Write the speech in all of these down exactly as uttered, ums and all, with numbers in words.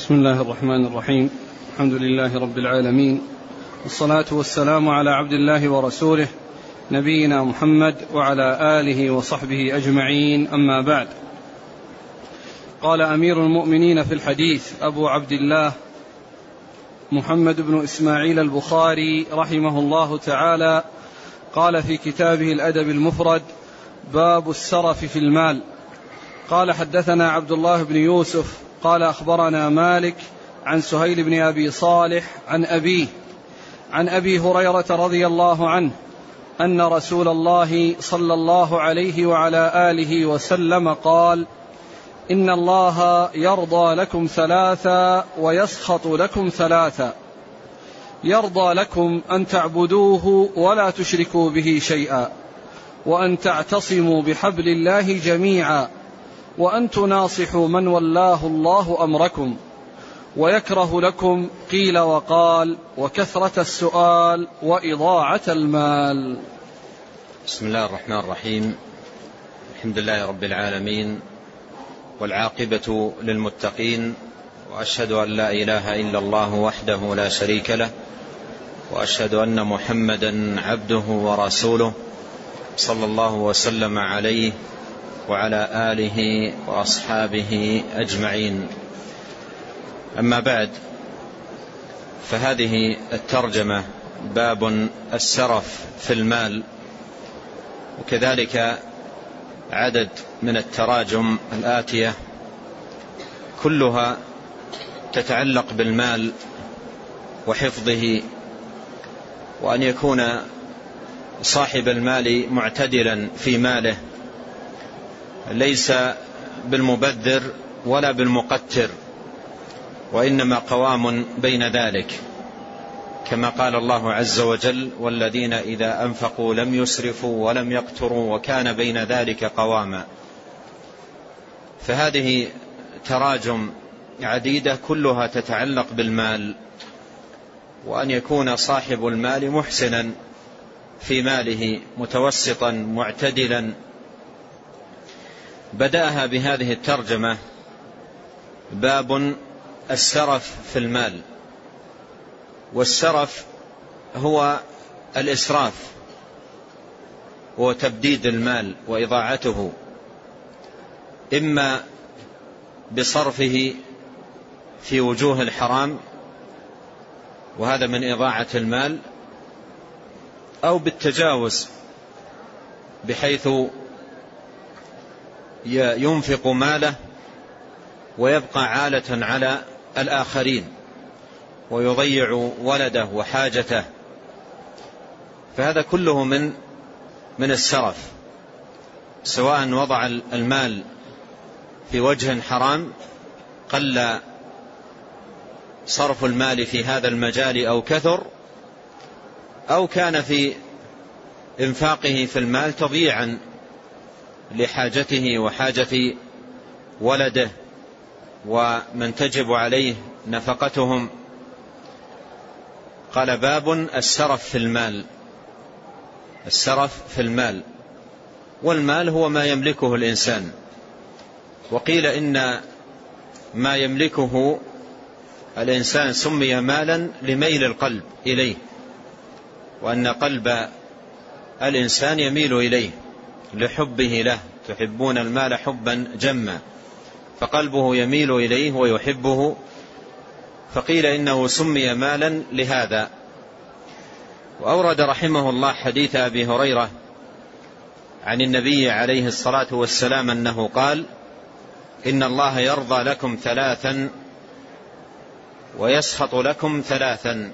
بسم الله الرحمن الرحيم. الحمد لله رب العالمين، والصلاة والسلام على عبد الله ورسوله نبينا محمد وعلى آله وصحبه أجمعين، أما بعد. قال أمير المؤمنين في الحديث أبو عبد الله محمد بن إسماعيل البخاري رحمه الله تعالى، قال في كتابه الأدب المفرد: باب السرف في المال. قال حدثنا عبد الله بن يوسف قال أخبرنا مالك عن سهيل بن أبي صالح عن أبيه عن أبي هريرة رضي الله عنه أن رسول الله صلى الله عليه وعلى آله وسلم قال: إن الله يرضى لكم ثلاثا ويسخط لكم ثلاثا. يرضى لكم أن تعبدوه ولا تشركوا به شيئا، وأن تعتصموا بحبل الله جميعا، وأن تناصحوا من ولاه الله أمركم. ويكره لكم قيل وقال وكثرة السؤال وإضاعة المال. بسم الله الرحمن الرحيم. الحمد لله رب العالمين، والعاقبة للمتقين، وأشهد أن لا إله إلا الله وحده لا شريك له، وأشهد أن محمدا عبده ورسوله صلى الله وسلم عليه وعلى آله وأصحابه أجمعين. أما بعد، فهذه الترجمة باب السرف في المال، وكذلك عدد من التراجم الآتية كلها تتعلق بالمال وحفظه، وأن يكون صاحب المال معتدلا في ماله، ليس بالمبذر ولا بالمقتر، وإنما قوام بين ذلك، كما قال الله عز وجل: والذين إذا أنفقوا لم يسرفوا ولم يقتروا وكان بين ذلك قواما. فهذه تراجم عديدة كلها تتعلق بالمال، وأن يكون صاحب المال محسنا في ماله، متوسطا معتدلا. بدأها بهذه الترجمة: باب السرف في المال. والسرف هو الإسراف وتبديد المال وإضاعته، إما بصرفه في وجوه الحرام، وهذا من إضاعة المال، أو بالتجاوز بحيث ينفق ماله ويبقى عالة على الآخرين ويضيع ولده وحاجته. فهذا كله من من السرف، سواء وضع المال في وجه حرام قل صرف المال في هذا المجال أو كثر، أو كان في إنفاقه في المال تضييعا لحاجته وحاجة ولده ومن تجب عليه نفقتهم. قال: باب السرف في المال. السرف في المال، والمال هو ما يملكه الإنسان، وقيل إن ما يملكه الإنسان سمي مالا لميل القلب إليه، وأن قلب الإنسان يميل إليه لحبه له، تحبون المال حبا جما، فقلبه يميل إليه ويحبه، فقيل إنه سمي مالا لهذا. وأورد رحمه الله حديث أبي هريرة عن النبي عليه الصلاة والسلام أنه قال: إن الله يرضى لكم ثلاثا ويسخط لكم ثلاثا.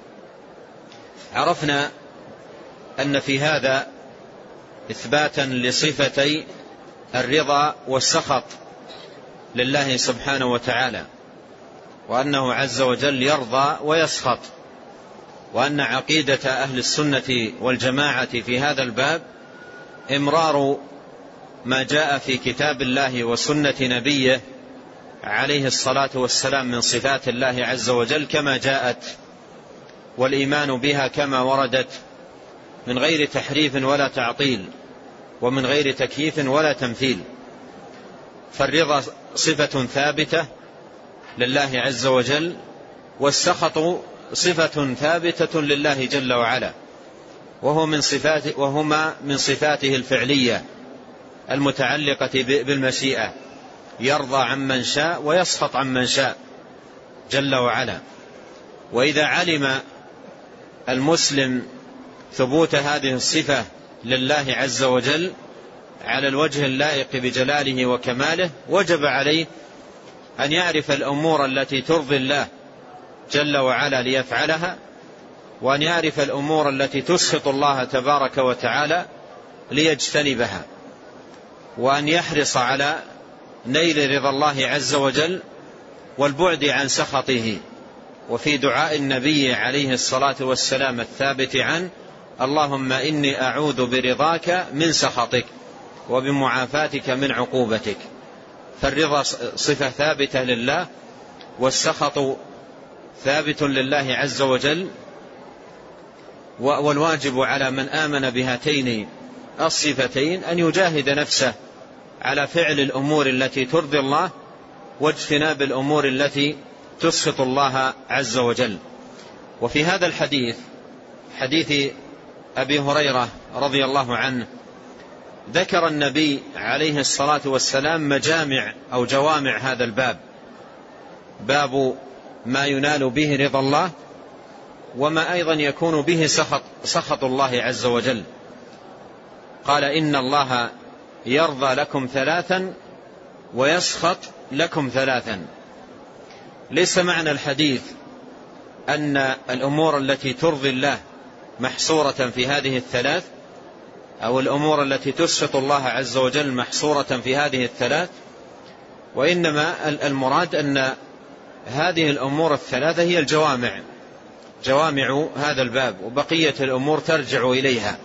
عرفنا أن في هذا إثباتا لصفتي الرضا والسخط لله سبحانه وتعالى، وأنه عز وجل يرضى ويسخط، وأن عقيدة أهل السنة والجماعة في هذا الباب إمرار ما جاء في كتاب الله وسنة نبيه عليه الصلاة والسلام من صفات الله عز وجل كما جاءت، والإيمان بها كما وردت، من غير تحريف ولا تعطيل، ومن غير تكييف ولا تمثيل. فالرضا صفة ثابتة لله عز وجل، والسخط صفة ثابتة لله جل وعلا، وهو من صفاته وهما من صفاته الفعلية المتعلقة بالمشيئة، يرضى عمن شاء ويسخط عمن شاء جل وعلا. وإذا علم المسلم ثبوت هذه الصفة لله عز وجل على الوجه اللائق بجلاله وكماله، وجب عليه أن يعرف الأمور التي ترضي الله جل وعلا ليفعلها، وأن يعرف الأمور التي تسخط الله تبارك وتعالى ليجتنبها، وأن يحرص على نيل رضا الله عز وجل والبعد عن سخطه. وفي دعاء النبي عليه الصلاة والسلام الثابت عنه: اللهم إني أعوذ برضاك من سخطك وبمعافاتك من عقوبتك. فالرضا صفة ثابتة لله، والسخط ثابت لله عز وجل، والواجب على من آمن بهاتين الصفتين أن يجاهد نفسه على فعل الأمور التي ترضي الله واجتناب الأمور التي تسخط الله عز وجل. وفي هذا الحديث، حديث أبي هريرة رضي الله عنه، ذكر النبي عليه الصلاة والسلام مجامع أو جوامع هذا الباب، باب ما ينال به رضا الله، وما أيضا يكون به سخط, سخط الله عز وجل. قال: إن الله يرضى لكم ثلاثا ويسخط لكم ثلاثا. ليس معنى الحديث أن الأمور التي ترضي الله محصورة في هذه الثلاث، أو الأمور التي تسخط الله عز وجل محصورة في هذه الثلاث، وإنما المراد أن هذه الأمور الثلاثة هي الجوامع، جوامع هذا الباب، وبقية الأمور ترجع إليها.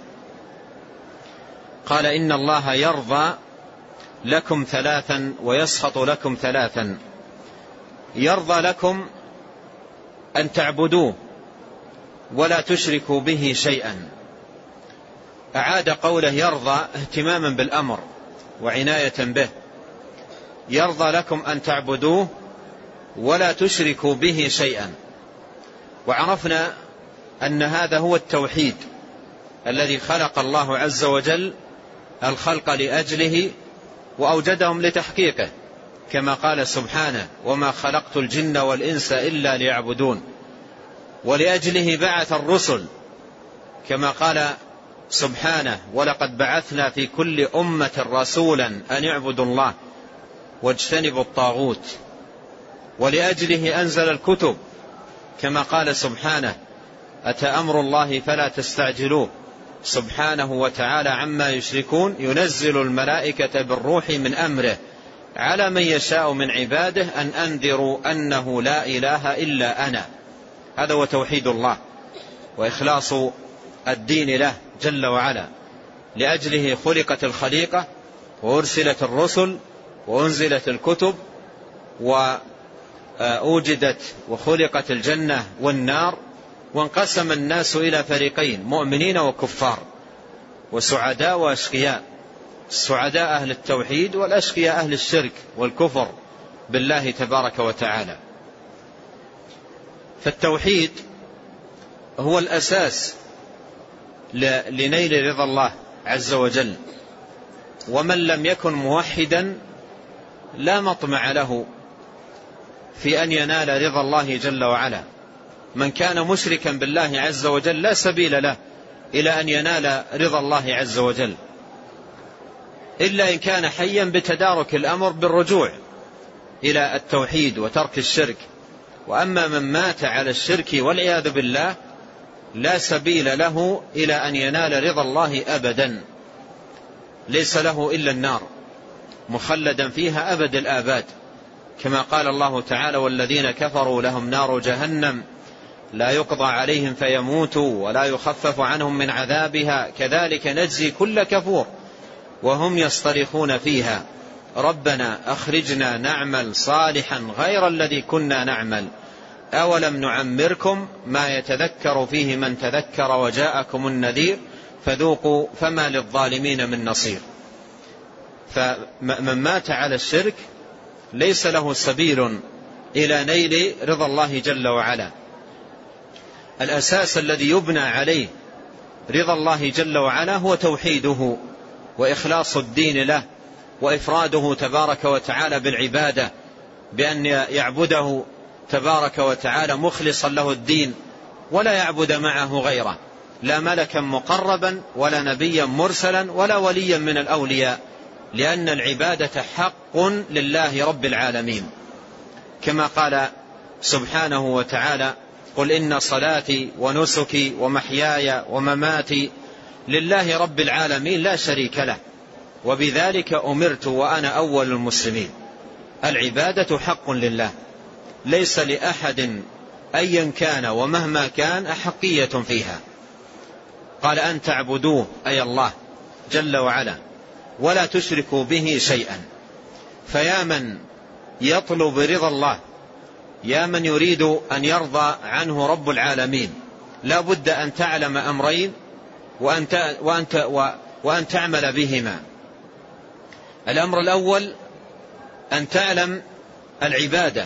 قال: إن الله يرضى لكم ثلاثا ويسخط لكم ثلاثا. يرضى لكم أن تعبدوه ولا تشركوا به شيئا. أعاد قوله يرضى اهتماما بالأمر وعناية به. يرضى لكم أن تعبدوه ولا تشركوا به شيئا. وعرفنا أن هذا هو التوحيد الذي خلق الله عز وجل الخلق لأجله وأوجدهم لتحقيقه، كما قال سبحانه: وما خلقت الجن والإنس إلا ليعبدون. ولأجله بعث الرسل، كما قال سبحانه: ولقد بعثنا في كل أمة رسولا أن اعبدوا الله واجتنبوا الطاغوت. ولأجله أنزل الكتب، كما قال سبحانه: أتى أمر الله فلا تستعجلوه سبحانه وتعالى عما يشركون، ينزل الملائكة بالروح من أمره على من يشاء من عباده أن أنذروا أنه لا إله إلا أنا. هذا هو توحيد الله وإخلاص الدين له جل وعلا. لأجله خلقت الخليقة وأرسلت الرسل وأنزلت الكتب وأوجدت وخلقت الجنة والنار، وانقسم الناس إلى فريقين: مؤمنين وكفار، وسعداء وأشقياء. السعداء أهل التوحيد، والأشقياء أهل الشرك والكفر بالله تبارك وتعالى. فالتوحيد هو الأساس لنيل رضا الله عز وجل، ومن لم يكن موحدا لا مطمع له في أن ينال رضا الله جل وعلا. من كان مشركا بالله عز وجل لا سبيل له إلى أن ينال رضا الله عز وجل، إلا إن كان حيا بتدارك الأمر بالرجوع إلى التوحيد وترك الشرك. وأما من مات على الشرك والعياذ بالله لا سبيل له إلى أن ينال رضا الله أبدا، ليس له إلا النار مخلدا فيها أبد الآباد، كما قال الله تعالى: والذين كفروا لهم نار جهنم لا يقضى عليهم فيموتوا ولا يخفف عنهم من عذابها كذلك نجزي كل كفور وهم يصطرخون فيها ربنا أخرجنا نعمل صالحا غير الذي كنا نعمل أولم نعمركم ما يتذكر فيه من تذكر وجاءكم النذير فذوقوا فما للظالمين من نصير. فمن مات على الشرك ليس له سبيل إلى نيل رضا الله جل وعلا. الأساس الذي يبنى عليه رضا الله جل وعلا هو توحيده وإخلاص الدين له وإفراده تبارك وتعالى بالعبادة، بأن يعبده تبارك وتعالى مخلصا له الدين ولا يعبد معه غيره، لا ملكا مقربا ولا نبيا مرسلا ولا وليا من الأولياء، لأن العبادة حق لله رب العالمين، كما قال سبحانه وتعالى: قل إن صلاتي ونسكي ومحياي ومماتي لله رب العالمين لا شريك له وبذلك أمرت وأنا أول المسلمين. العبادة حق لله، ليس لأحد أيا كان ومهما كان أحقية فيها. قال: أن تعبدوه أي الله جل وعلا ولا تشركوا به شيئا. فيا من يطلب رضا الله، يا من يريد أن يرضى عنه رب العالمين، لا بد أن تعلم أمرين وأن, وأن, وأن تعمل بهما. الأمر الأول أن تعلم العبادة،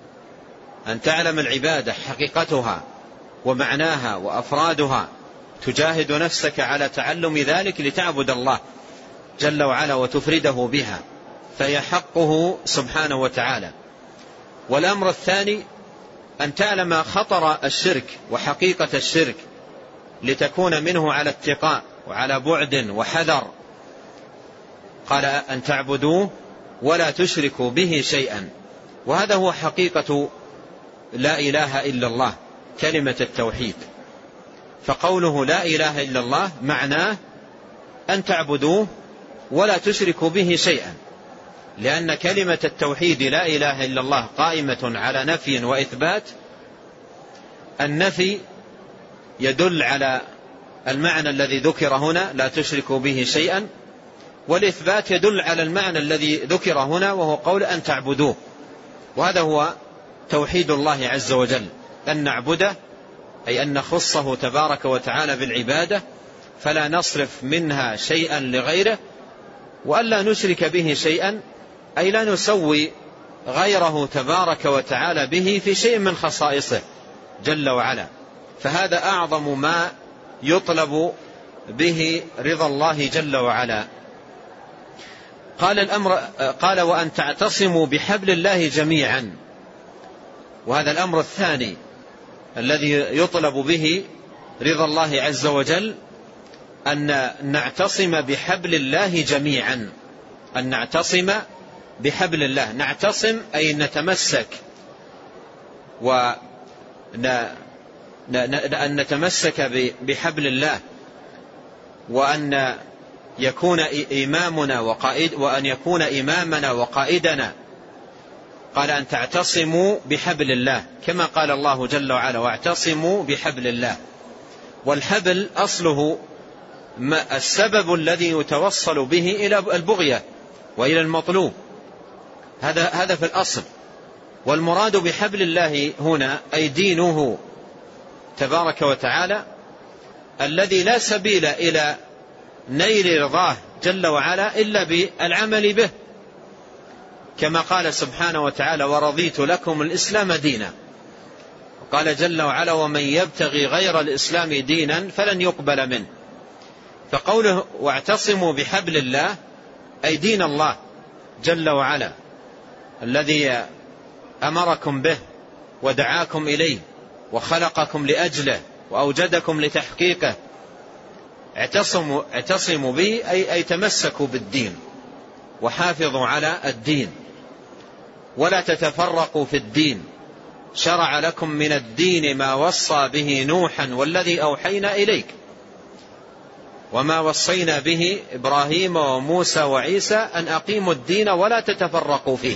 أن تعلم العبادة حقيقتها ومعناها وأفرادها، تجاهد نفسك على تعلم ذلك لتعبد الله جل وعلا وتفرده بها، فهي حقه سبحانه وتعالى. والأمر الثاني أن تعلم خطر الشرك وحقيقة الشرك لتكون منه على اتقاء وعلى بعد وحذر. قال: أن تعبدوه ولا تشركوا به شيئا، وهذا هو حقيقة لا إله إلا الله، كلمة التوحيد. فقوله لا إله إلا الله معناه أن تعبدوه ولا تشركوا به شيئا، لأن كلمة التوحيد لا إله إلا الله قائمة على نفي وإثبات. النفي يدل على المعنى الذي ذكر هنا لا تشركوا به شيئا، والإثبات يدل على المعنى الذي ذكر هنا وهو قول أن تعبدوه. وهذا هو توحيد الله عز وجل، أن نعبده أي أن نخصه تبارك وتعالى بالعبادة، فلا نصرف منها شيئا لغيره، وألا نشرك به شيئا أي لا نسوي غيره تبارك وتعالى به في شيء من خصائصه جل وعلا. فهذا أعظم ما يطلب به رضا الله جل وعلا. قال الأمر قال: وأن تعتصموا بحبل الله جميعا. وهذا الأمر الثاني الذي يطلب به رضا الله عز وجل، أن نعتصم بحبل الله جميعا. أن نعتصم بحبل الله، نعتصم أي نتمسك، وأن نتمسك بحبل الله، وأن يكون إمامنا وقائد وأن يكون إمامنا وقائدنا. قال: أن تعتصموا بحبل الله، كما قال الله جل وعلا: واعتصموا بحبل الله. والحبل أصله السبب الذي يتوصل به إلى البغية وإلى المطلوب، هذا هذا في الأصل. والمراد بحبل الله هنا أي دينه تبارك وتعالى، الذي لا سبيل إلى نيل رضاه جل وعلا إلا بالعمل به، كما قال سبحانه وتعالى: ورضيت لكم الإسلام دينا. وقال جل وعلا: ومن يبتغي غير الإسلام دينا فلن يقبل منه. فقوله واعتصموا بحبل الله أي دين الله جل وعلا الذي أمركم به ودعاكم إليه وخلقكم لأجله وأوجدكم لتحقيقه. اعتصموا, اعتصموا به أي, أي تمسكوا بالدين وحافظوا على الدين ولا تتفرقوا في الدين. شرع لكم من الدين ما وصى به نوحا والذي أوحينا إليك وما وصينا به إبراهيم وموسى وعيسى أن أقيموا الدين ولا تتفرقوا فيه.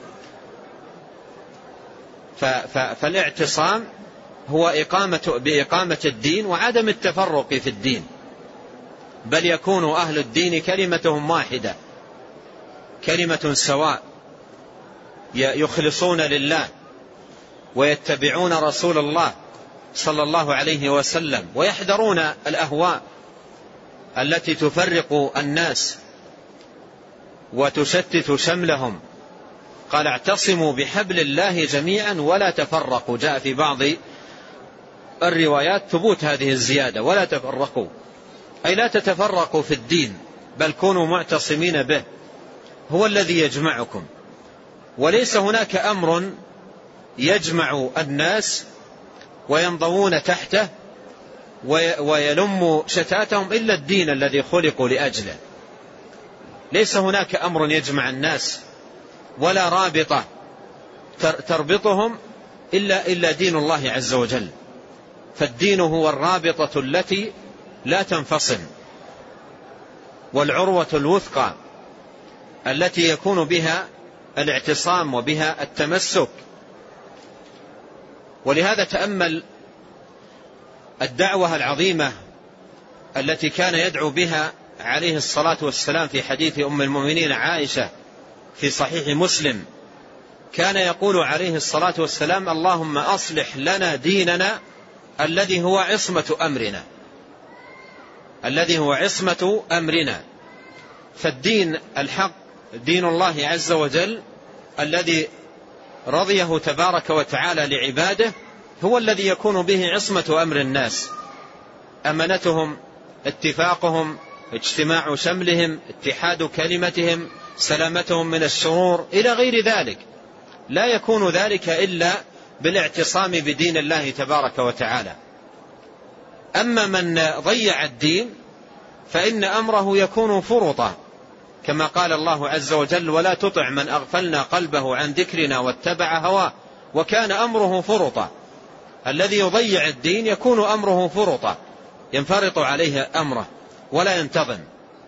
فالاعتصام هو إقامة بإقامة الدين وعدم التفرق في الدين، بل يكون أهل الدين كلمتهم واحدة، كلمة سواء، يخلصون لله ويتبعون رسول الله صلى الله عليه وسلم ويحذرون الأهواء التي تفرق الناس وتشتت شملهم قال اعتصموا بحبل الله جميعا ولا تفرقوا. جاء في بعض الروايات ثبوت هذه الزيادة ولا تفرقوا، أي لا تتفرقوا في الدين، بل كونوا معتصمين به، هو الذي يجمعكم. وليس هناك أمر يجمع الناس وينضوون تحته ويلم شتاتهم إلا الدين الذي خلقوا لأجله. ليس هناك أمر يجمع الناس ولا رابطة تربطهم إلا, إلا دين الله عز وجل. فالدين هو الرابطة التي لا تنفصل، والعروة الوثقى التي يكون بها الاعتصام وبها التمسك. ولهذا تأمل الدعوة العظيمة التي كان يدعو بها عليه الصلاة والسلام في حديث أم المؤمنين عائشة في صحيح مسلم. كان يقول عليه الصلاة والسلام: اللهم أصلح لنا ديننا الذي هو عصمة أمرنا، الذي هو عصمة أمرنا. فالدين الحق دين الله عز وجل الذي رضيه تبارك وتعالى لعباده هو الذي يكون به عصمة أمر الناس، أمنتهم، اتفاقهم، اجتماع شملهم، اتحاد كلمتهم، سلامتهم من الشرور إلى غير ذلك. لا يكون ذلك إلا بالاعتصام بدين الله تبارك وتعالى. أما من ضيع الدين فإن أمره يكون فرطا، كما قال الله عز وجل: ولا تطع من أغفلنا قلبه عن ذكرنا واتبع هواه وكان أمره فرطا. الذي يضيع الدين يكون أمره فرطا، ينفرط عليه أمره ولا ينتظم.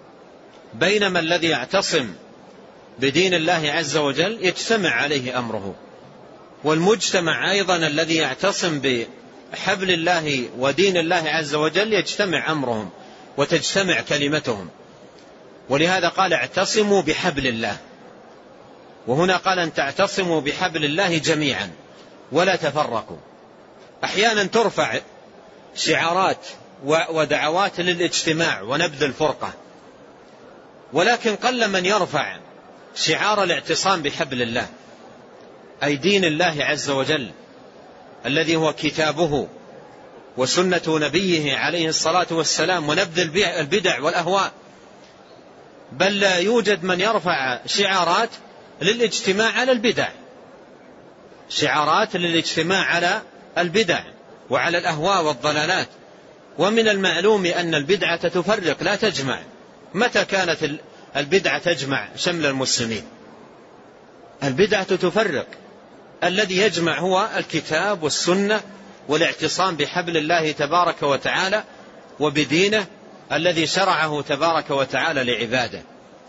بينما الذي يعتصم بدين الله عز وجل يجتمع عليه أمره. والمجتمع أيضا الذي يعتصم بحبل الله ودين الله عز وجل يجتمع أمرهم وتجتمع كلمتهم. ولهذا قال: اعتصموا بحبل الله. وهنا قال: أن تعتصموا بحبل الله جميعا ولا تفرقوا. أحيانا ترفع شعارات ودعوات للاجتماع ونبذ الفرقة، ولكن قل من يرفع شعار الاعتصام بحبل الله، أي دين الله عز وجل الذي هو كتابه وسنة نبيه عليه الصلاة والسلام، ونبذ البدع والأهواء. بل لا يوجد من يرفع شعارات للاجتماع على البدع، شعارات للاجتماع على البدع وعلى الأهواء والضلالات. ومن المعلوم أن البدعة تفرق لا تجمع. متى كانت البدعة تجمع شمل المسلمين؟ البدعة تفرق. الذي يجمع هو الكتاب والسنة والاعتصام بحبل الله تبارك وتعالى وبدينه الذي شرعه تبارك وتعالى لعباده.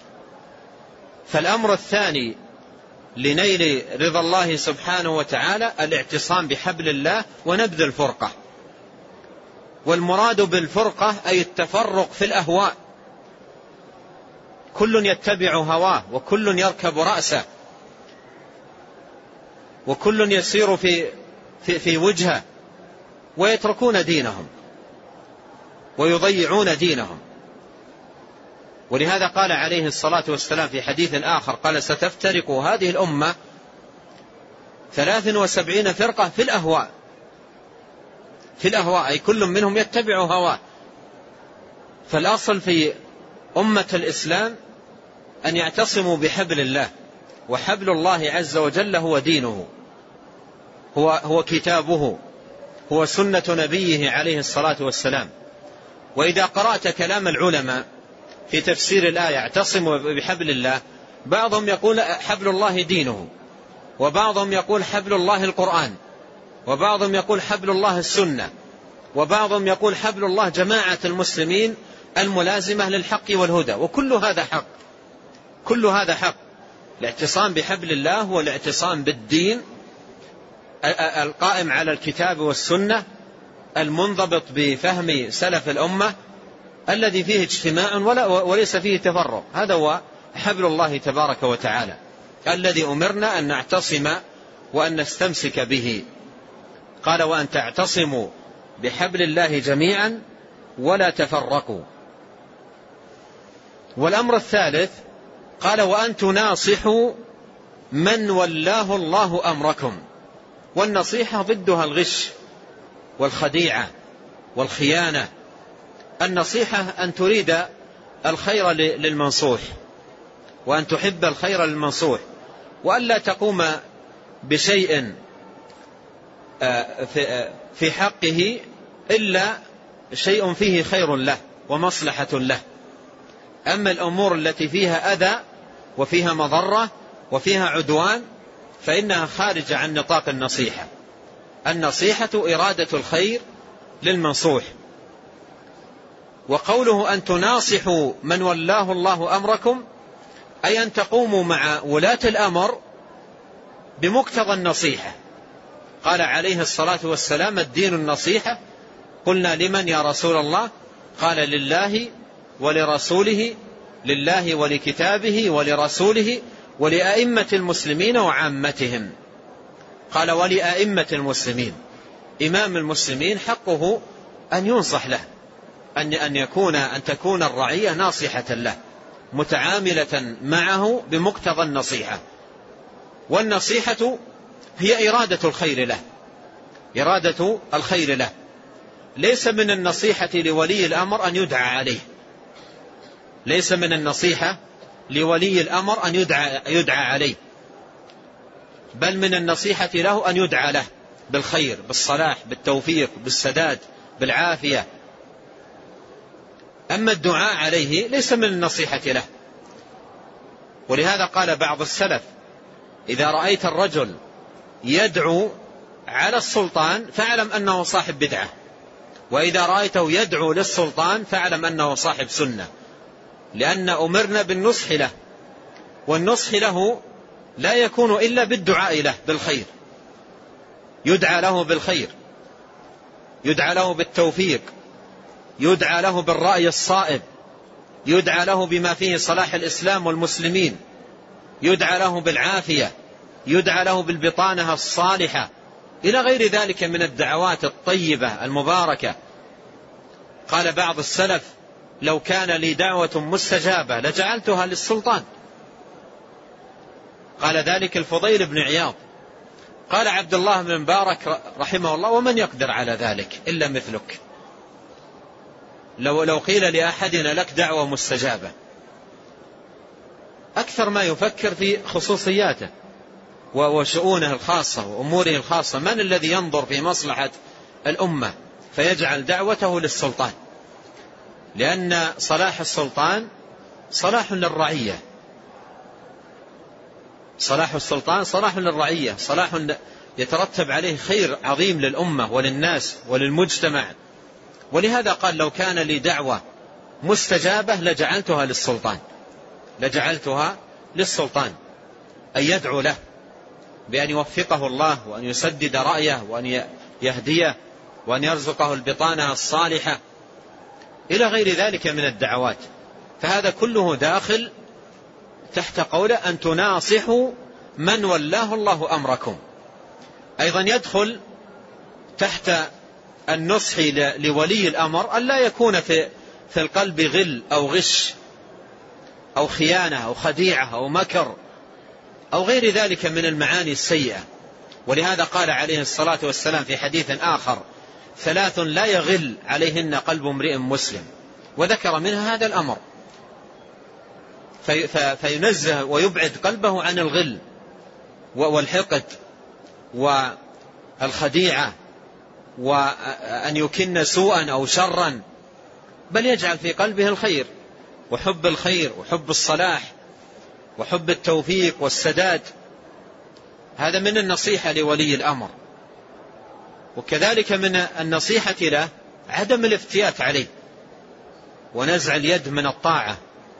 فالأمر الثاني لنيل رضا الله سبحانه وتعالى الاعتصام بحبل الله ونبذ الفرقة. والمراد بالفرقة أي التفرق في الأهواء، كل يتبع هواه وكل يركب رأسه وكل يسير في, في, في وجهه، ويتركون دينهم ويضيعون دينهم. ولهذا قال عليه الصلاة والسلام في حديث آخر قال: ستفترق هذه الأمة ثلاث وسبعين فرقة في الأهواء، في الأهواء أي كل منهم يتبع هواه. فالأصل في أمة الإسلام أن يعتصموا بحبل الله، وحبل الله عز وجل هو دينه، هو, هو كتابه، هو سنة نبيه عليه الصلاة والسلام. وإذا قرأت كلام العلماء في تفسير الآية اعتصموا بحبل الله، بعضهم يقول حبل الله دينه، وبعضهم يقول حبل الله القرآن، وبعضهم يقول حبل الله السنة، وبعضهم يقول حبل الله جماعة المسلمين الملازمة للحق والهدى. وكل هذا حق، كل هذا حق. الاعتصام بحبل الله هو الاعتصام بالدين القائم على الكتاب والسنة المنضبط بفهم سلف الأمة الذي فيه اجتماع وليس فيه تفرق. هذا هو حبل الله تبارك وتعالى الذي أمرنا أن نعتصم وأن نستمسك به. قال: وأن تعتصموا بحبل الله جميعا ولا تفرقوا. والأمر الثالث قال: وأن تناصحوا من ولاه الله أمركم. والنصيحة ضدها الغش والخديعة والخيانة. النصيحة أن تريد الخير للمنصوح، وأن تحب الخير للمنصوح، وأن لا تقوم بشيء في حقه إلا شيء فيه خير له ومصلحة له. أما الأمور التي فيها أذى وفيها مضرة وفيها عدوان فإنها خارجة عن نطاق النصيحة. النصيحة إرادة الخير للمنصوح. وقوله أن تناصحوا من ولاه الله أمركم أي أن تقوموا مع ولاة الأمر بمقتضى النصيحة. قال عليه الصلاة والسلام: الدين النصيحة. قلنا: لمن يا رسول الله؟ قال: لله ولرسوله، لله ولكتابه ولرسوله ولأئمة المسلمين وعامتهم. قال: ولأئمة المسلمين. إمام المسلمين حقه أن ينصح له، أن أن يكون أن تكون الرعية ناصحة له متعاملة معه بمقتضى النصيحة. والنصيحة هي إرادة الخير له، إرادة الخير له. ليس من النصيحة لولي الأمر أن يدعى عليه، ليس من النصيحة لولي الأمر أن يدعى, يدعى عليه، بل من النصيحة له أن يدعى له بالخير، بالصلاح، بالتوفيق، بالسداد، بالعافية. أما الدعاء عليه ليس من النصيحة له. ولهذا قال بعض السلف: إذا رأيت الرجل يدعو على السلطان فاعلم أنه صاحب بدعة، وإذا رأيته يدعو للسلطان فاعلم أنه صاحب سنة، لأن أمرنا بالنصح له، والنصح له لا يكون إلا بالدعاء له بالخير. يدعى له بالخير، يدعى له بالتوفيق، يدعى له بالرأي الصائب، يدعى له بما فيه صلاح الإسلام والمسلمين، يدعى له بالعافية، يدعى له بالبطانة الصالحة، إلى غير ذلك من الدعوات الطيبة المباركة. قال بعض السلف: لو كان لي دعوة مستجابة لجعلتها للسلطان. قال ذلك الفضيل بن عياض. قال عبد الله بن مبارك رحمه الله: ومن يقدر على ذلك إلا مثلك. لو, لو قيل لأحدنا لك دعوة مستجابة أكثر ما يفكر في خصوصياته وشؤونه الخاصة وأموره الخاصة. من الذي ينظر في مصلحة الأمة فيجعل دعوته للسلطان؟ لأن صلاح السلطان صلاح للرعية، صلاح السلطان صلاح للرعية، صلاح يترتب عليه خير عظيم للأمة وللناس وللمجتمع. ولهذا قال: لو كان لي دعوة مستجابة لجعلتها للسلطان، لجعلتها للسلطان، أن يدعو له بأن يوفقه الله وأن يسدد رأيه وأن يهديه وأن يرزقه البطانة الصالحة إلى غير ذلك من الدعوات. فهذا كله داخل تحت قوله: أن تناصحوا من ولاه الله أمركم. أيضا يدخل تحت النصح لولي الأمر أن لا يكون في في القلب غل أو غش أو خيانة أو خديعة أو مكر أو غير ذلك من المعاني السيئة. ولهذا قال عليه الصلاة والسلام في حديث آخر: ثلاث لا يغل عليهن قلب امرئ مسلم، وذكر منها هذا الأمر، في فينزه ويبعد قلبه عن الغل والحقد والخديعة وأن يكن سوءا أو شرا، بل يجعل في قلبه الخير وحب الخير وحب الصلاح وحب التوفيق والسداد. هذا من النصيحة لولي الأمر. وكذلك من النصيحة له عدم الافتيات عليه ونزع اليد من الطاعة.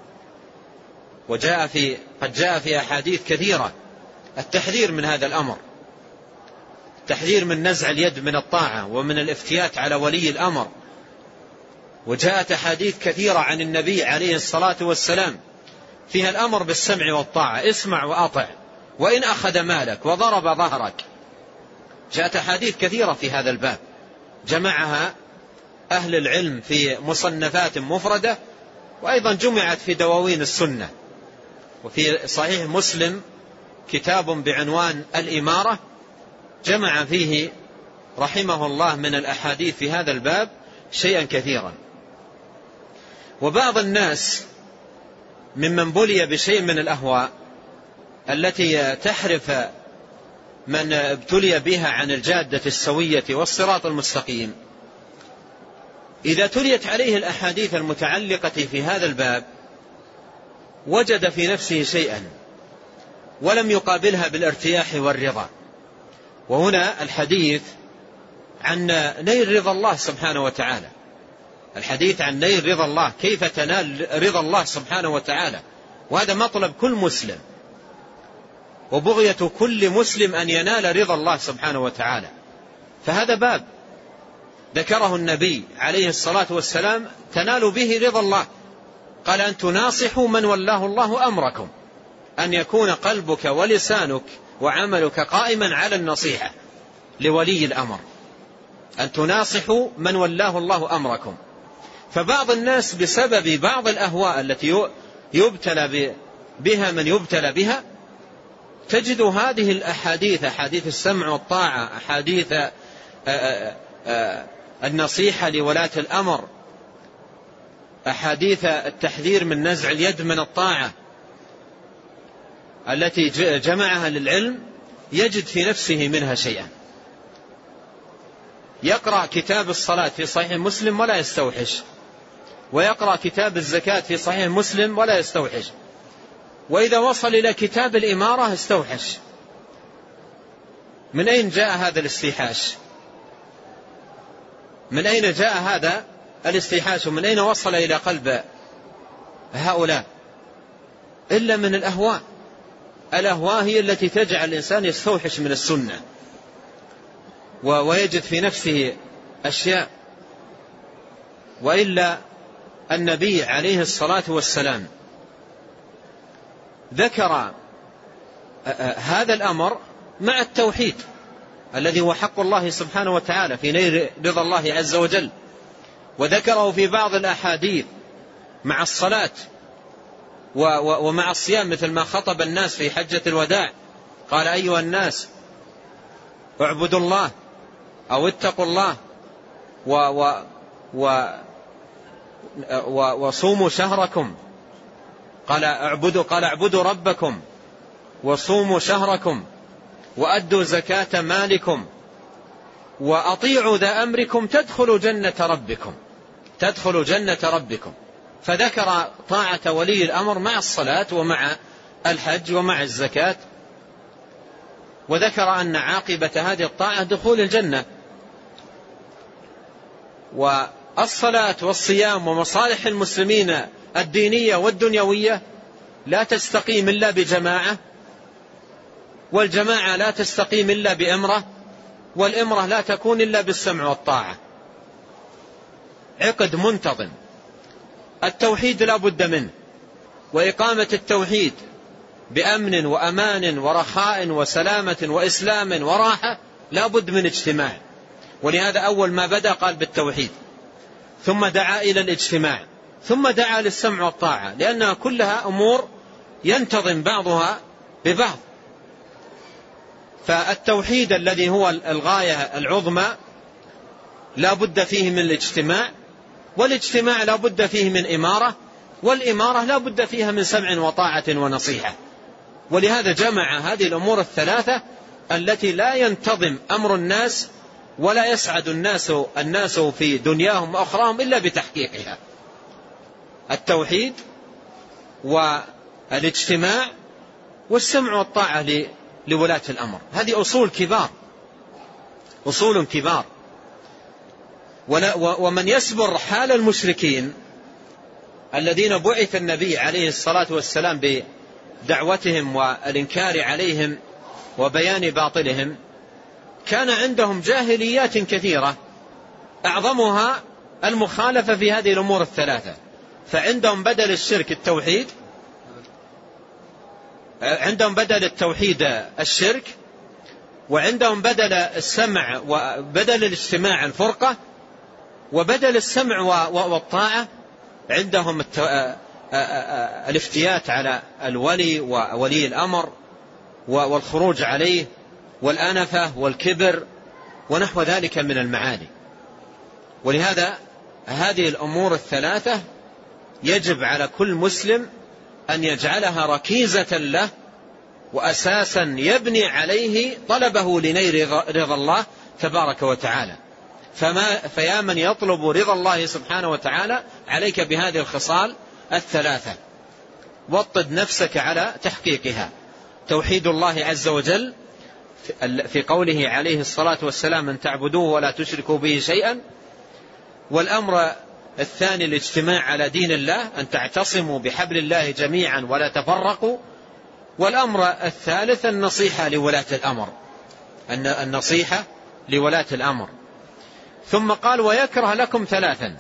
وجاء في قد جاء في أحاديث كثيرة التحذير من هذا الأمر، التحذير من نزع اليد من الطاعة ومن الافتيات على ولي الأمر. وجاءت أحاديث كثيرة عن النبي عليه الصلاة والسلام فيها الأمر بالسمع والطاعة: اسمع وأطع وإن أخذ مالك وضرب ظهرك. جاءت أحاديث كثيرة في هذا الباب جمعها أهل العلم في مصنفات مفردة، وأيضا جمعت في دواوين السنة. وفي صحيح مسلم كتاب بعنوان الإمارة، جمع فيه رحمه الله من الأحاديث في هذا الباب شيئا كثيرا. وبعض الناس ممن بلي بشيء من الأهواء التي تحرف من ابتلي بها عن الجادة السوية والصراط المستقيم، إذا تليت عليه الأحاديث المتعلقة في هذا الباب وجد في نفسه شيئا ولم يقابلها بالارتياح والرضا. وهنا الحديث عن نيل رضا الله سبحانه وتعالى، الحديث عن نيل رضا الله، كيف تنال رضا الله سبحانه وتعالى، وهذا مطلب كل مسلم وبغية كل مسلم أن ينال رضا الله سبحانه وتعالى. فهذا باب ذكره النبي عليه الصلاة والسلام تنال به رضا الله، قال أن تناصحوا من ولاه الله أمركم، أن يكون قلبك ولسانك وعملك قائما على النصيحة لولي الأمر، أن تناصحوا من ولاه الله أمركم. فبعض الناس بسبب بعض الأهواء التي يبتلى بها من يبتلى بها، تجد هذه الأحاديث، أحاديث السمع والطاعة، أحاديث النصيحة لولاة الأمر، أحاديث التحذير من نزع اليد من الطاعة التي جمعها للعلم، يجد في نفسه منها شيئا. يقرأ كتاب الصلاة في صحيح مسلم ولا يستوحش، ويقرأ كتاب الزكاة في صحيح مسلم ولا يستوحش، وإذا وصل إلى كتاب الإمارة استوحش. من أين جاء هذا الاستيحاش؟ من أين جاء هذا الاستيحاش؟ ومن أين وصل إلى قلب هؤلاء؟ إلا من الأهواء. الأهواء هي التي تجعل الإنسان يستوحش من السنة ويجد في نفسه أشياء. وإلا النبي عليه الصلاة والسلام ذكر هذا الأمر مع التوحيد الذي هو حق الله سبحانه وتعالى في نيل رضا الله عز وجل، وذكره في بعض الأحاديث مع الصلاة ومع الصيام، مثل ما خطب الناس في حجة الوداع، قال أيها الناس اعبدوا الله أو اتقوا الله و و و وصوموا شهركم، قال اعبدوا قال اعبدوا ربكم وصوموا شهركم وأدوا زكاة مالكم وأطيعوا ذا أمركم تدخلوا جنة ربكم تدخلوا جنة ربكم. فذكر طاعة ولي الأمر مع الصلاة ومع الحج ومع الزكاة، وذكر أن عاقبة هذه الطاعة دخول الجنة. والصلاة والصيام ومصالح المسلمين الدينية والدنيوية لا تستقيم إلا بجماعة، والجماعة لا تستقيم إلا بإمرة، والإمرة لا تكون إلا بالسمع والطاعة. عقد منتظم. التوحيد لا بد منه، وإقامة التوحيد بأمن وأمان ورخاء وسلامة وإسلام وراحة لا بد من اجتماع. ولهذا أول ما بدأ قال بالتوحيد، ثم دعا إلى الاجتماع، ثم دعا للسمع والطاعة، لأنها كلها أمور ينتظم بعضها ببعض. فالتوحيد الذي هو الغاية العظمى لا بد فيه من الاجتماع، والاجتماع لا بد فيه من إمارة، والإمارة لا بد فيها من سمع وطاعة ونصيحة. ولهذا جمع هذه الأمور الثلاثة التي لا ينتظم أمر الناس ولا يسعد الناس الناس في دنياهم وأخراهم إلا بتحقيقها: التوحيد والاجتماع والسمع والطاعة لولاة الأمر. هذه أصول كبار، أصول كبار. ومن يسبر حال المشركين الذين بعث النبي عليه الصلاة والسلام بدعوتهم والإنكار عليهم وبيان باطلهم، كان عندهم جاهليات كثيرة أعظمها المخالفة في هذه الأمور الثلاثة. فعندهم بدل الشرك التوحيد، عندهم بدل التوحيد الشرك، وعندهم بدل السمع وبدل الاجتماع الفرقة، وبدل السمع والطاعة عندهم الافتيات على الولي وولي الأمر والخروج عليه والأنفة والكبر ونحو ذلك من المعاني. ولهذا هذه الأمور الثلاثة يجب على كل مسلم أن يجعلها ركيزة له وأساسا يبني عليه طلبه لنيل رضا الله تبارك وتعالى. فما فيا من يطلب رضا الله سبحانه وتعالى عليك بهذه الخصال الثلاثة، وطد نفسك على تحقيقها. توحيد الله عز وجل في قوله عليه الصلاة والسلام أن تعبدوه ولا تشركوا به شيئا، والأمر الثاني الاجتماع على دين الله أن تعتصموا بحبل الله جميعا ولا تفرقوا، والأمر الثالث النصيحة لولاة الأمر، أن النصيحة لولاة الأمر. ثم قال ويكره لكم ثلاثا،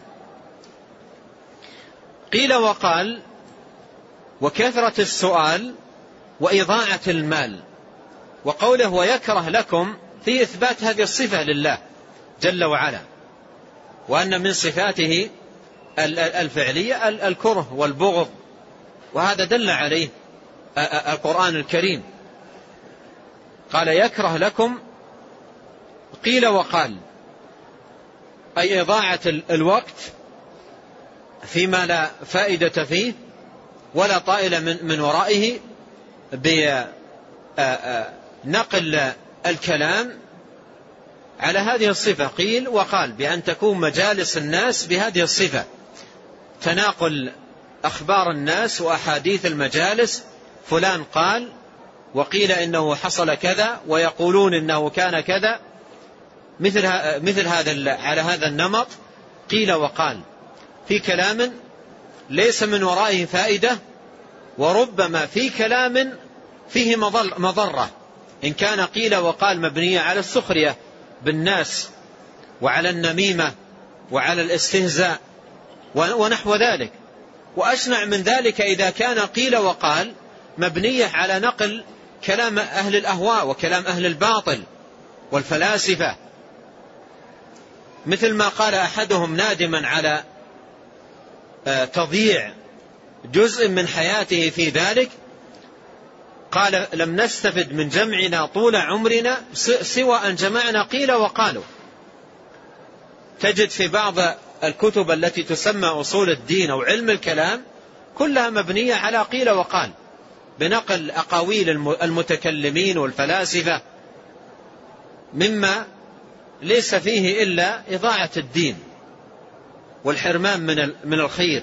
قيل وقال وكثرة السؤال وإضاعة المال. وقوله ويكره لكم في إثبات هذه الصفة لله جل وعلا، وأن من صفاته الفعلية الكره والبغض، وهذا دل عليه القرآن الكريم. قال يكره لكم، قيل وقال، أي إضاعة الوقت فيما لا فائدة فيه ولا طائل من, من ورائه، بنقل الكلام على هذه الصفة. قيل وقال بأن تكون مجالس الناس بهذه الصفة، تناقل أخبار الناس وأحاديث المجالس، فلان قال وقيل إنه حصل كذا ويقولون إنه كان كذا، مثل مثل هذا على هذا النمط. قيل وقال في كلام ليس من ورائه فائدة، وربما في كلام فيه مضرة، إن كان قيل وقال مبنية على السخرية بالناس وعلى النميمة وعلى الاستهزاء ونحو ذلك. وأشنع من ذلك إذا كان قيل وقال مبنية على نقل كلام أهل الأهواء وكلام أهل الباطل والفلاسفة، مثل ما قال أحدهم نادما على تضييع جزء من حياته في ذلك، قال لم نستفد من جمعنا طول عمرنا سوى أن جمعنا قيل وقالوا. تجد في بعض الكتب التي تسمى أصول الدين أو علم الكلام كلها مبنية على قيل وقال، بنقل أقاويل المتكلمين والفلاسفة، مما ليس فيه إلا إضاعة الدين والحرمان من من الخير.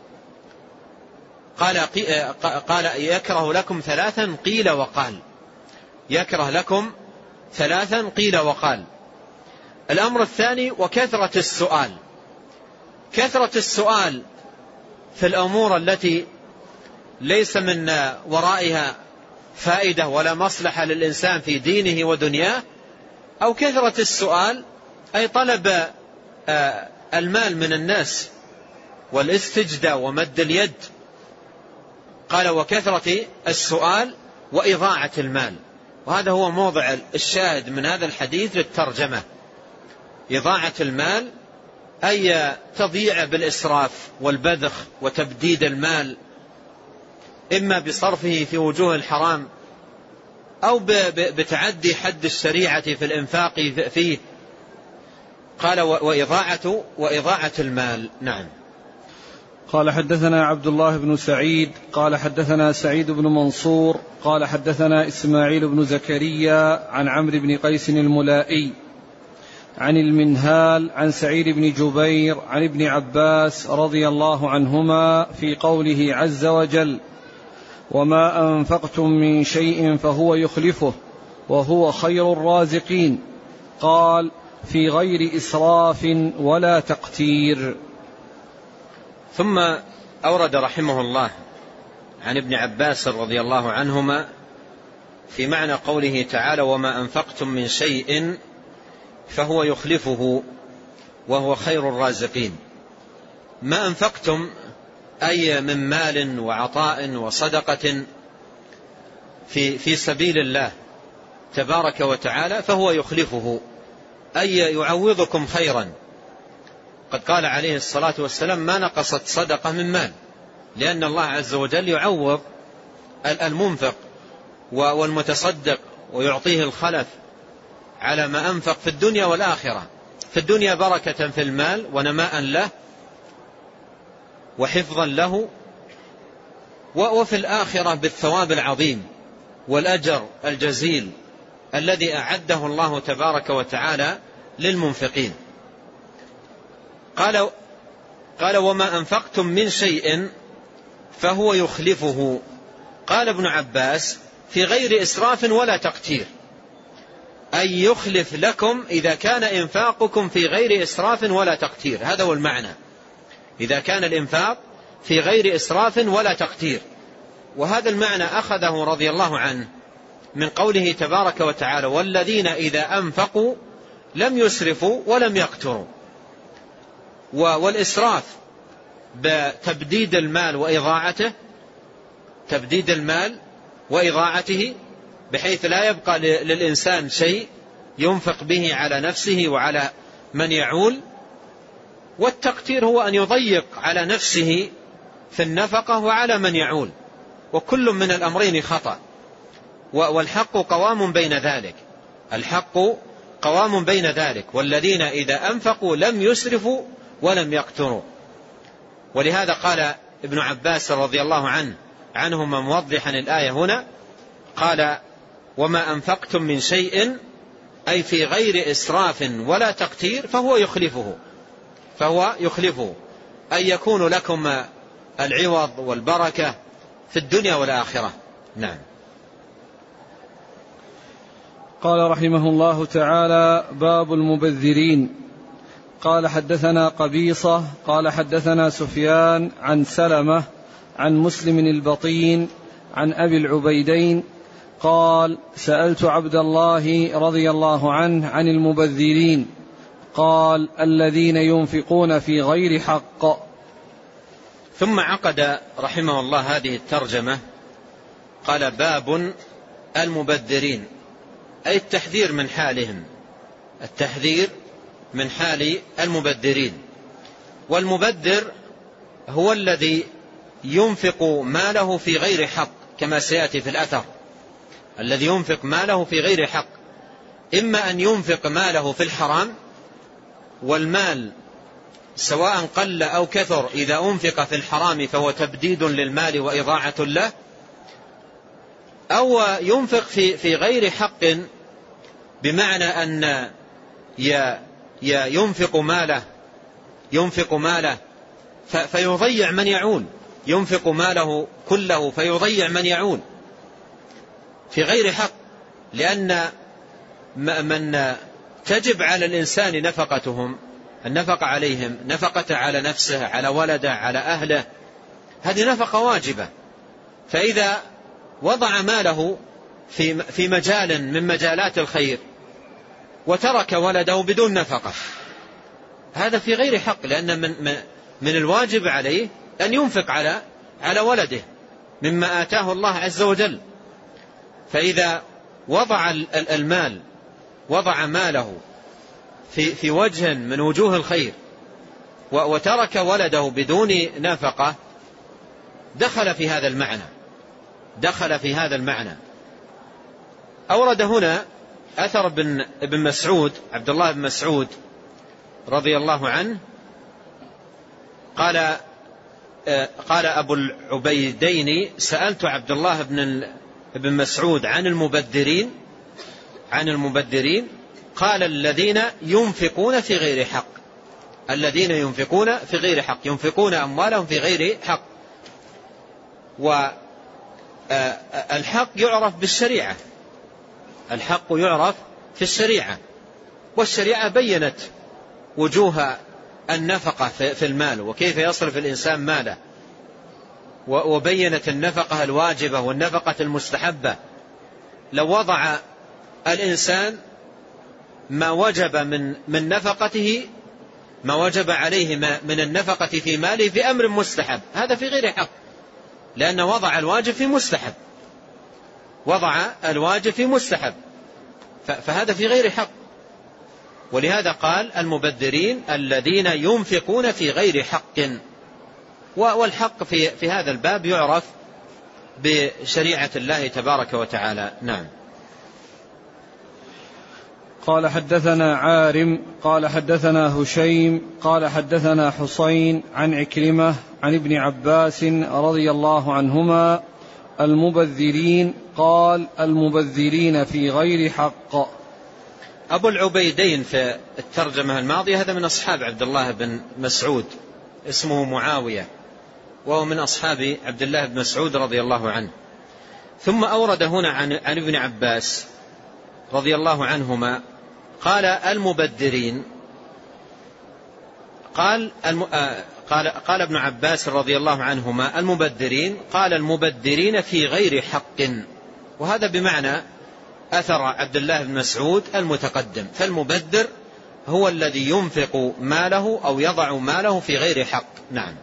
قال قال يكره لكم ثلاثا قيل وقال، يكره لكم ثلاثا قيل وقال. الأمر الثاني وكثرة السؤال. كثرة السؤال في الأمور التي ليس من ورائها فائدة ولا مصلحة للإنسان في دينه ودنياه، أو كثرة السؤال أي طلب المال من الناس والاستجداء ومد اليد. قال وكثرة السؤال وإضاعة المال، وهذا هو موضع الشاهد من هذا الحديث للترجمة. إضاعة المال أي تضييع بالإسراف والبذخ وتبديد المال، إما بصرفه في وجوه الحرام أو بتعدي حد الشريعة في الإنفاق فيه. قال وإضاعة وإضاعة المال. نعم. قال حدثنا عبد الله بن سعيد قال حدثنا سعيد بن منصور قال حدثنا إسماعيل بن زكريا عن عمرو بن قيس الملائي عن المنهال عن سعيد بن جبير عن ابن عباس رضي الله عنهما في قوله عز وجل وما أنفقتم من شيء فهو يخلفه وهو خير الرازقين، قال في غير إسراف ولا تقتير. ثم أورد رحمه الله عن ابن عباس رضي الله عنهما في معنى قوله تعالى وما أنفقتم من شيء فهو يخلفه وهو خير الرازقين. ما أنفقتم أي من مال وعطاء وصدقة في في سبيل الله تبارك وتعالى فهو يخلفه، أي يعوضكم خيرا. قد قال عليه الصلاة والسلام ما نقصت صدقة من مال، لأن الله عز وجل يعوض المنفق والمتصدق ويعطيه الخلف على ما أنفق في الدنيا والآخرة. في الدنيا بركة في المال ونماء له وحفظا له، وفي الآخرة بالثواب العظيم والأجر الجزيل الذي أعده الله تبارك وتعالى للمنفقين. قال قال وما أنفقتم من شيء فهو يخلفه. قال ابن عباس في غير إسراف ولا تقتير، أي يخلف لكم إذا كان إنفاقكم في غير إسراف ولا تقتير. هذا هو المعنى، إذا كان الإنفاق في غير إسراف ولا تقتير. وهذا المعنى أخذه رضي الله عنه من قوله تبارك وتعالى والذين إذا أنفقوا لم يسرفوا ولم يقتروا. والإسراف بتبديد المال وإضاعته، تبديد المال وإضاعته بحيث لا يبقى للإنسان شيء ينفق به على نفسه وعلى من يعول. والتقتير هو أن يضيق على نفسه في النفقة وعلى من يعول، وكل من الأمرين خطأ. والحق قوام بين ذلك، الحق قوام بين ذلك. والذين إذا أنفقوا لم يسرفوا ولم يقتروا. ولهذا قال ابن عباس رضي الله عنه عنهما موضحا الآية هنا، قال وما أنفقتم من شيء أي في غير إسراف ولا تقتير فهو يخلفه، فهو يخلفه أي يكون لكم العوض والبركة في الدنيا والآخرة. نعم. قال رحمه الله تعالى باب المبذرين. قال حدثنا قبيصة قال حدثنا سفيان عن سلمة عن مسلم البطين عن أبي العبيدين قال سألت عبد الله رضي الله عنه عن المبذرين قال الذين ينفقون في غير حق. ثم عقد رحمه الله هذه الترجمة قال باب المبذرين، أي التحذير من حالهم، التحذير من حال المبذرين. والمبذر هو الذي ينفق ماله في غير حق كما سيأتي في الأثر، الذي ينفق ماله في غير حق، إما أن ينفق ماله في الحرام، والمال سواء قل أو كثر إذا أنفق في الحرام فهو تبديد للمال وإضاعة له، أو ينفق في في غير حق بمعنى أن ينفق ماله ينفق ماله فيضيع من يعول، ينفق ماله كله فيضيع من يعول في غير حق. لأن من تجب على الإنسان نفقتهم، النفقة عليهم، نفقة على نفسه، على ولده، على أهله، هذه نفقة واجبة. فإذا وضع ماله في في مجال من مجالات الخير وترك ولده بدون نفقة، هذا في غير حق، لأن من من الواجب عليه أن ينفق على على ولده مما آتاه الله عز وجل. فإذا وضع المال وضع ماله في في وجه من وجوه الخير وترك ولده بدون نفقة دخل في هذا المعنى، دخل في هذا المعنى. أورد هنا أثر ابن ابن مسعود، عبد الله بن مسعود رضي الله عنه قال قال أبو العبيدين سألت عبد الله بن ابن مسعود عن المبذرين عن المبذرين قال الذين ينفقون في غير حق، الذين ينفقون في غير حق، ينفقون أموالهم في غير حق. والحق يعرف بالشريعة، الحق يعرف في الشريعة، والشريعة بينت وجوه النفقة في المال وكيف يصرف الإنسان ماله، وبينت النفقة الواجبة والنفقة المستحبة. لو وضع الإنسان ما وجب من من نفقته، ما وجب عليه من النفقة في ماله في أمر مستحب، هذا في غير حق، لأن وضع الواجب في مستحب، وضع الواجب في مستحب، فهذا في غير حق. ولهذا قال المبذرين الذين ينفقون في غير حق. والحق في في هذا الباب يعرف بشريعة الله تبارك وتعالى. نعم. قال حدثنا عارم قال حدثنا هشيم قال حدثنا حسين عن عكرمة عن ابن عباس رضي الله عنهما المبذرين قال المبذرين في غير حق. أبو العبيدين في الترجمة الماضية هذا من أصحاب عبد الله بن مسعود، اسمه معاوية، وهو من أصحاب عبد الله بن مسعود رضي الله عنه. ثم أورد هنا عن, عن ابن عباس رضي الله عنهما قال المبذرين، قال, الم... قال قال ابن عباس رضي الله عنهما المبذرين، قال المبذرين في غير حق، وهذا بمعنى أثر عبد الله بن مسعود المتقدم. فالمبذر هو الذي ينفق ماله أو يضع ماله في غير حق. نعم.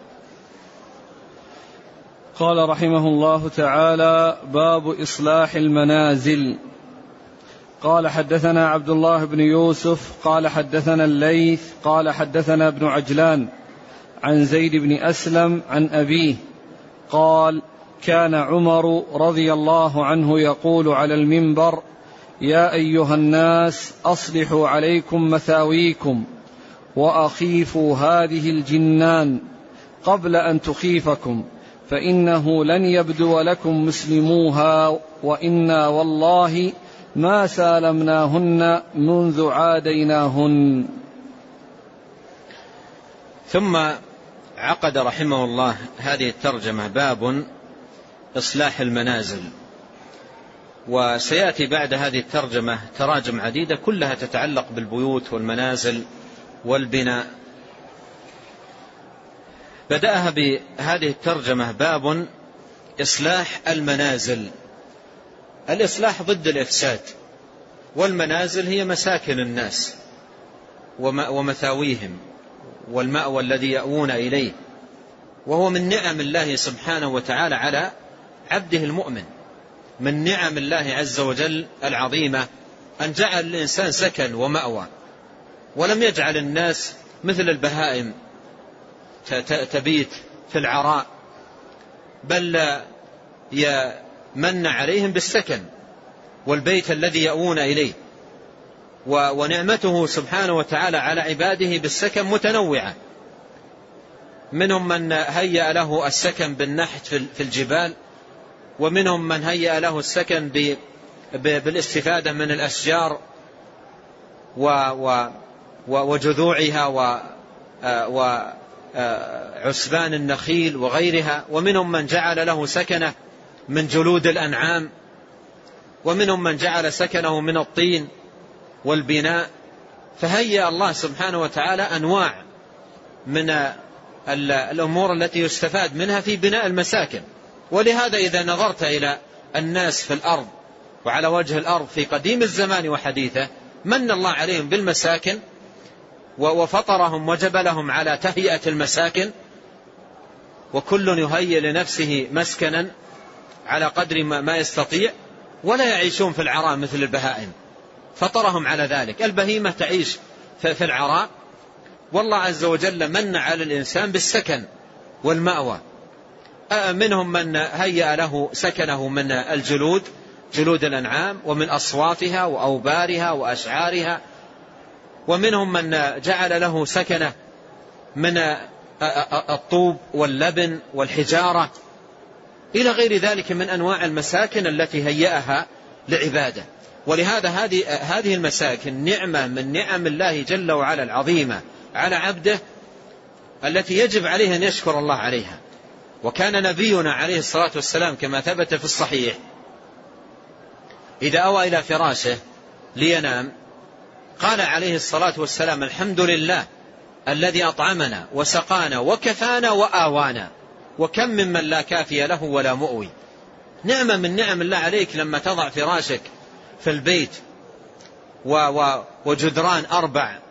قال رحمه الله تعالى باب إصلاح المنازل. قال حدثنا عبد الله بن يوسف قال حدثنا الليث قال حدثنا ابن عجلان عن زيد بن أسلم عن أبيه قال كان عمر رضي الله عنه يقول على المنبر يا أيها الناس أصلحوا عليكم مثاويكم وأخيفوا هذه الجنان قبل أن تخيفكم، فإنه لن يبدو لكم مسلموها، وإنا والله ما سالمناهن منذ عاديناهن. ثم عقد رحمه الله هذه الترجمة باب إصلاح المنازل، وسيأتي بعد هذه الترجمة تراجم عديدة كلها تتعلق بالبيوت والمنازل والبناء. بدأها بهذه الترجمة باب إصلاح المنازل. الإصلاح ضد الإفساد، والمنازل هي مساكن الناس ومثاويهم والمأوى الذي يأوون إليه، وهو من نعم الله سبحانه وتعالى على عبده المؤمن. من نعم الله عز وجل العظيمة أن جعل الإنسان سكن ومأوى، ولم يجعل الناس مثل البهائم تبيت في العراء، بل يمن عليهم بالسكن والبيت الذي يأوون إليه. ونعمته سبحانه وتعالى على عباده بالسكن متنوعة، منهم من هيأ له السكن بالنحت في الجبال، ومنهم من هيأ له السكن بالاستفادة من الأشجار وجذوعها وعسبان النخيل وغيرها، ومنهم من جعل له سكنه من جلود الأنعام، ومنهم من جعل سكنه من الطين والبناء. فهيأ الله سبحانه وتعالى أنواع من الأمور التي يستفاد منها في بناء المساكن. ولهذا إذا نظرت إلى الناس في الأرض وعلى وجه الأرض في قديم الزمان وحديثه، من الله عليهم بالمساكن وفطرهم وجبلهم على تهيئة المساكن، وكل يهيئ لنفسه مسكنا على قدر ما يستطيع، ولا يعيشون في العراء مثل البهائم، فطرهم على ذلك. البهيمة تعيش في العراء، والله عز وجل من على الإنسان بالسكن والمأوى. منهم من هيأ له سكنه من الجلود، جلود الأنعام، ومن أصوافها وأوبارها وأشعارها، ومنهم من جعل له سكنه من الطوب واللبن والحجارة إلى غير ذلك من أنواع المساكن التي هيأها لعباده. ولهذا هذه هذه المساكن نعمة من نعم الله جل وعلا العظيمة على عبده، التي يجب عليه أن يشكر الله عليها. وكان نبينا عليه الصلاة والسلام كما ثبت في الصحيح إذا أوى إلى فراشه لينام قال عليه الصلاة والسلام الحمد لله الذي أطعمنا وسقانا وكفانا وآوانا، وكم ممن لا كافي له ولا مؤوي. نعمة من نعم الله عليك لما تضع فراشك في البيت وجدران أربع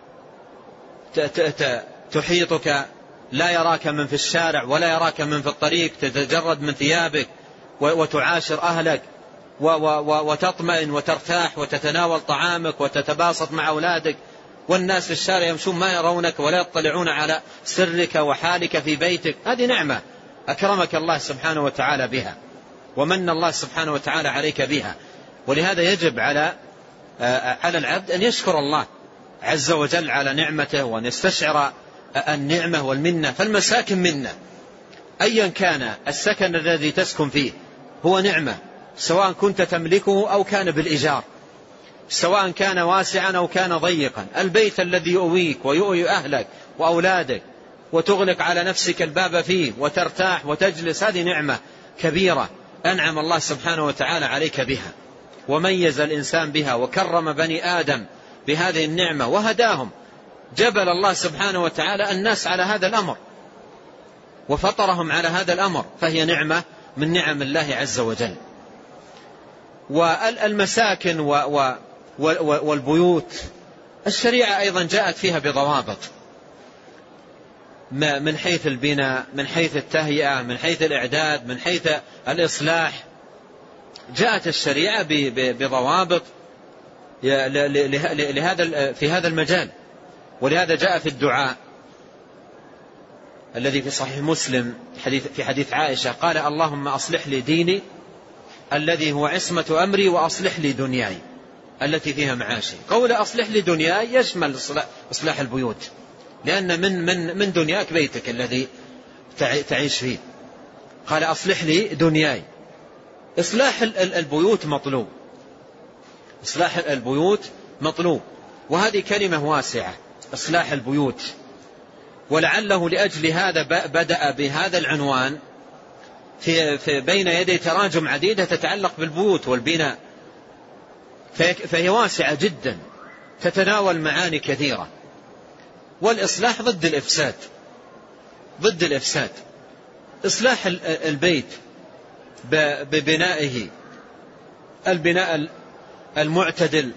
تحيطك، لا يراك من في الشارع ولا يراك من في الطريق، تتجرد من ثيابك وتعاشر أهلك وتطمئن وترتاح وتتناول طعامك وتتباسط مع أولادك، والناس في الشارع يمشون ما يرونك ولا يطلعون على سرك وحالك في بيتك. هذه نعمة أكرمك الله سبحانه وتعالى بها. ومن الله سبحانه وتعالى عليك بها. ولهذا يجب على على العبد أن يشكر الله عز وجل على نعمته، وأن يستشعر النعمة والمنة. فالمساكن منة، أيا كان السكن الذي تسكن فيه هو نعمة، سواء كنت تملكه أو كان بالإيجار، سواء كان واسعا أو كان ضيقا. البيت الذي يؤويك ويؤوي أهلك وأولادك وتغلق على نفسك الباب فيه وترتاح وتجلس، هذه نعمة كبيرة أنعم الله سبحانه وتعالى عليك بها، وميز الإنسان بها وكرم بني آدم بهذه النعمة وهداهم. جبل الله سبحانه وتعالى الناس على هذا الأمر وفطرهم على هذا الأمر، فهي نعمة من نعم الله عز وجل. والمساكن والبيوت الشريعة أيضا جاءت فيها بضوابط، من حيث البناء، من حيث التهيئة، من حيث الإعداد، من حيث الإصلاح. جاءت الشريعة بضوابط لهذا في هذا المجال. ولهذا جاء في الدعاء الذي في صحيح مسلم في حديث عائشة، قال: اللهم أصلح لي ديني الذي هو عصمة أمري، وأصلح لي دنياي التي فيها معاشي. قول أصلح لي دنياي يشمل إصلاح البيوت، لأن من من من دنياك بيتك الذي تعيش فيه. قال: أصلح لي دنياي. إصلاح البيوت مطلوب، إصلاح البيوت مطلوب، وهذه كلمة واسعة، إصلاح البيوت. ولعله لأجل هذا بدأ بهذا العنوان في, في بين يدي تراجم عديدة تتعلق بالبيوت والبناء، فهي واسعة جدا تتناول معاني كثيرة. والإصلاح ضد الإفساد، ضد الإفساد. إصلاح البيت ببنائه البناء المعتدل،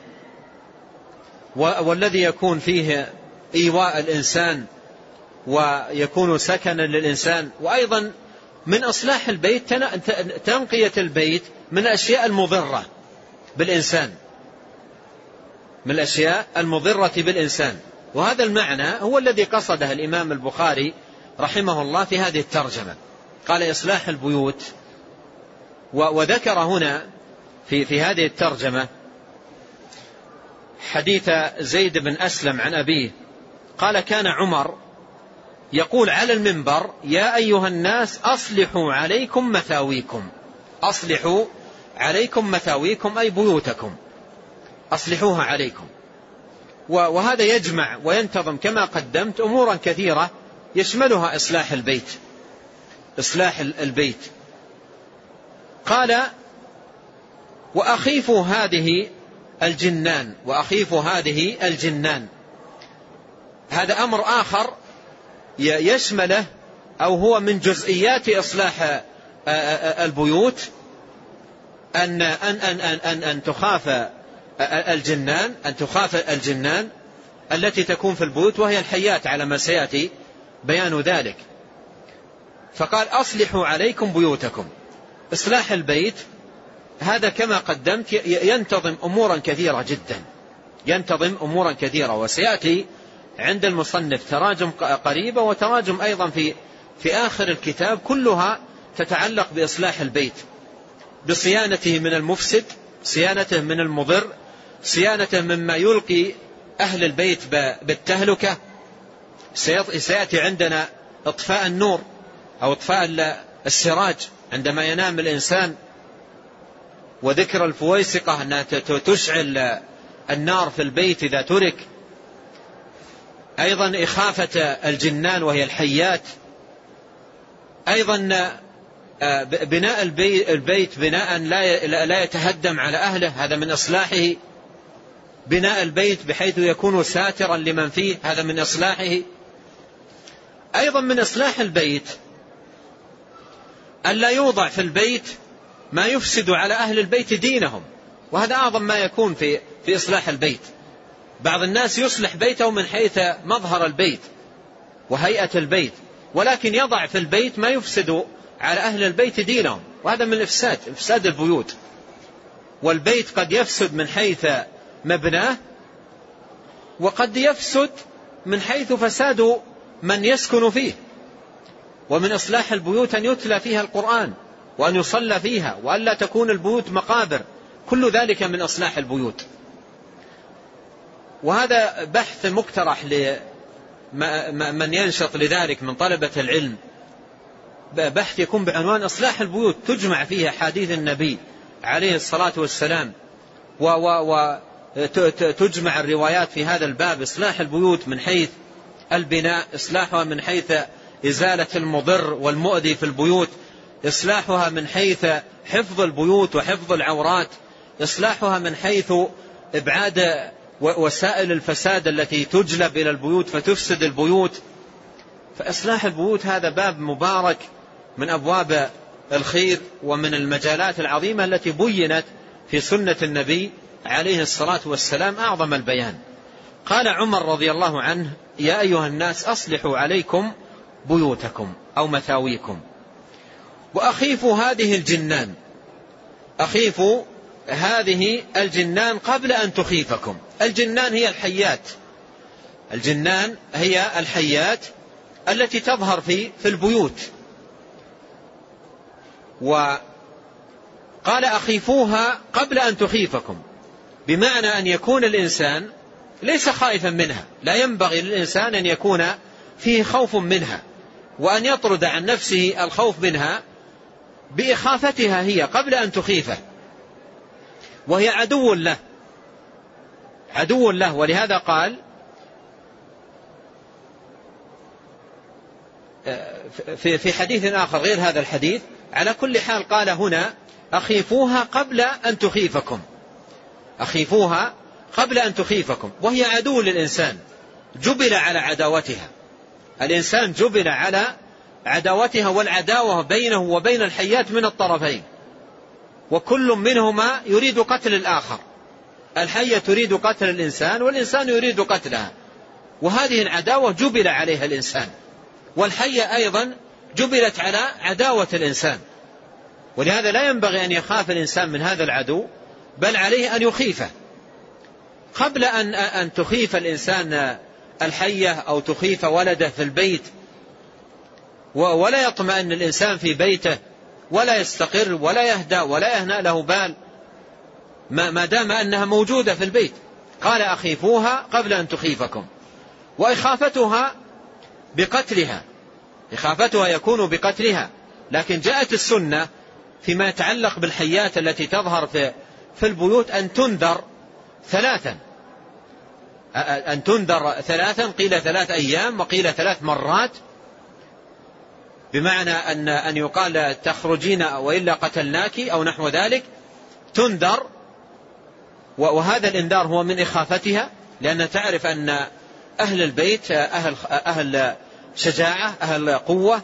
والذي يكون فيه إيواء الإنسان ويكون سكنا للإنسان. وأيضا من إصلاح البيت تنقية البيت من الأشياء المضرة بالإنسان، من الأشياء المضرة بالإنسان. وهذا المعنى هو الذي قصده الإمام البخاري رحمه الله في هذه الترجمة، قال إصلاح البيوت. وذكر هنا في, في هذه الترجمة حديث زيد بن أسلم عن أبيه قال: كان عمر يقول على المنبر: يا أيها الناس أصلحوا عليكم مثاويكم. أصلحوا عليكم مثاويكم أي بيوتكم، أصلحوها عليكم. وهذا يجمع وينتظم كما قدمت أمورا كثيرة يشملها إصلاح البيت، إصلاح البيت. قال: وأخيفوا هذه الجنان، وأخيفوا هذه الجنان. هذا أمر آخر يشمله أو هو من جزئيات إصلاح البيوت، أن أن أن أن أن, أن تخاف الجنان، أن تخاف الجنان التي تكون في البيوت، وهي الحيات على ما سيأتي بيان ذلك. فقال: أصلحوا عليكم بيوتكم. إصلاح البيت هذا كما قدمت ينتظم أمورا كثيرة جدا، ينتظم أمورا كثيرة، وسيأتي عند المصنف تراجم قريبة وتراجم أيضا في في آخر الكتاب كلها تتعلق بإصلاح البيت، بصيانته من المفسد، صيانته من المضر، صيانته مما يلقي أهل البيت بالتهلكة. سيأتي عندنا إطفاء النور أو إطفاء السراج عندما ينام الإنسان، وذكر الفويسقة أنها تشعل النار في البيت إذا ترك. أيضا إخافة الجنان وهي الحيات. أيضا بناء البيت بناء لا يتهدم على أهله، هذا من إصلاحه. بناء البيت بحيث يكون ساترا لمن فيه، هذا من إصلاحه. أيضا من إصلاح البيت أن لا يوضع في البيت ما يفسد على أهل البيت دينهم، وهذا أعظم ما يكون في في إصلاح البيت. بعض الناس يصلح بيته من حيث مظهر البيت وهيئة البيت، ولكن يضع في البيت ما يفسد على أهل البيت دينهم، وهذا من الإفساد، إفساد البيوت. والبيت قد يفسد من حيث مبناه، وقد يفسد من حيث فساد من يسكن فيه. ومن إصلاح البيوت أن يتلى فيها القرآن وأن يصلى فيها، وأن لا تكون البيوت مقابر، كل ذلك من إصلاح البيوت. وهذا بحث مقترح لمن ينشط لذلك من طلبة العلم، بحث يكون بعنوان إصلاح البيوت، تجمع فيه أحاديث النبي عليه الصلاة والسلام، وتجمع الروايات في هذا الباب، إصلاح البيوت من حيث البناء، إصلاحها من حيث إزالة المضر والمؤذي في البيوت، إصلاحها من حيث حفظ البيوت وحفظ العورات، إصلاحها من حيث إبعاد وسائل الفساد التي تجلب إلى البيوت فتفسد البيوت. فإصلاح البيوت هذا باب مبارك من أبواب الخير ومن المجالات العظيمة التي بينت في سنة النبي عليه الصلاة والسلام أعظم البيان. قال عمر رضي الله عنه: يا أيها الناس أصلحوا عليكم بيوتكم أو مثاويكم وأخيفوا هذه الجنان، أخيفوا هذه الجنان قبل أن تخيفكم. الجنان هي الحيات، الجنان هي الحيات التي تظهر في في البيوت. وقال أخيفوها قبل أن تخيفكم، بمعنى أن يكون الإنسان ليس خائفا منها، لا ينبغي للإنسان أن يكون فيه خوف منها، وأن يطرد عن نفسه الخوف منها بإخافتها هي قبل أن تخيفه، وهي عدو له، عدو له. ولهذا قال في حديث آخر غير هذا الحديث، على كل حال قال هنا أخيفوها قبل أن تخيفكم، أخيفوها قبل أن تخيفكم، وهي عدو للإنسان، جبل على عداوتها. الإنسان جبل على عداوتها، والعداوة بينه وبين الحيات من الطرفين، وكل منهما يريد قتل الآخر. الحية تريد قتل الإنسان، والإنسان يريد قتلها، وهذه العداوة جبل عليها الإنسان، والحية أيضا جبلت على عداوة الإنسان. ولهذا لا ينبغي أن يخاف الإنسان من هذا العدو، بل عليه أن يخيفه قبل أن أن تخيف الإنسان الحية أو تخيف ولده في البيت، ولا يطمئن الإنسان في بيته، ولا يستقر ولا يهدى ولا يهنأ له بال ما دام أنها موجودة في البيت. قال أخيفوها قبل أن تخيفكم، وإخافتها بقتلها، إخافتها يكون بقتلها. لكن جاءت السنة فيما يتعلق بالحيات التي تظهر في في البيوت أن تنذر ثلاثا، أن تنذر ثلاثا، قيل ثلاث أيام وقيل ثلاث مرات، بمعنى أن أن يقال تخرجين وإلا قتلناك أو نحو ذلك، تنذر. وهذا الإنذار هو من إخافتها، لأن تعرف أن أهل البيت أهل أهل شجاعة، أهل قوة.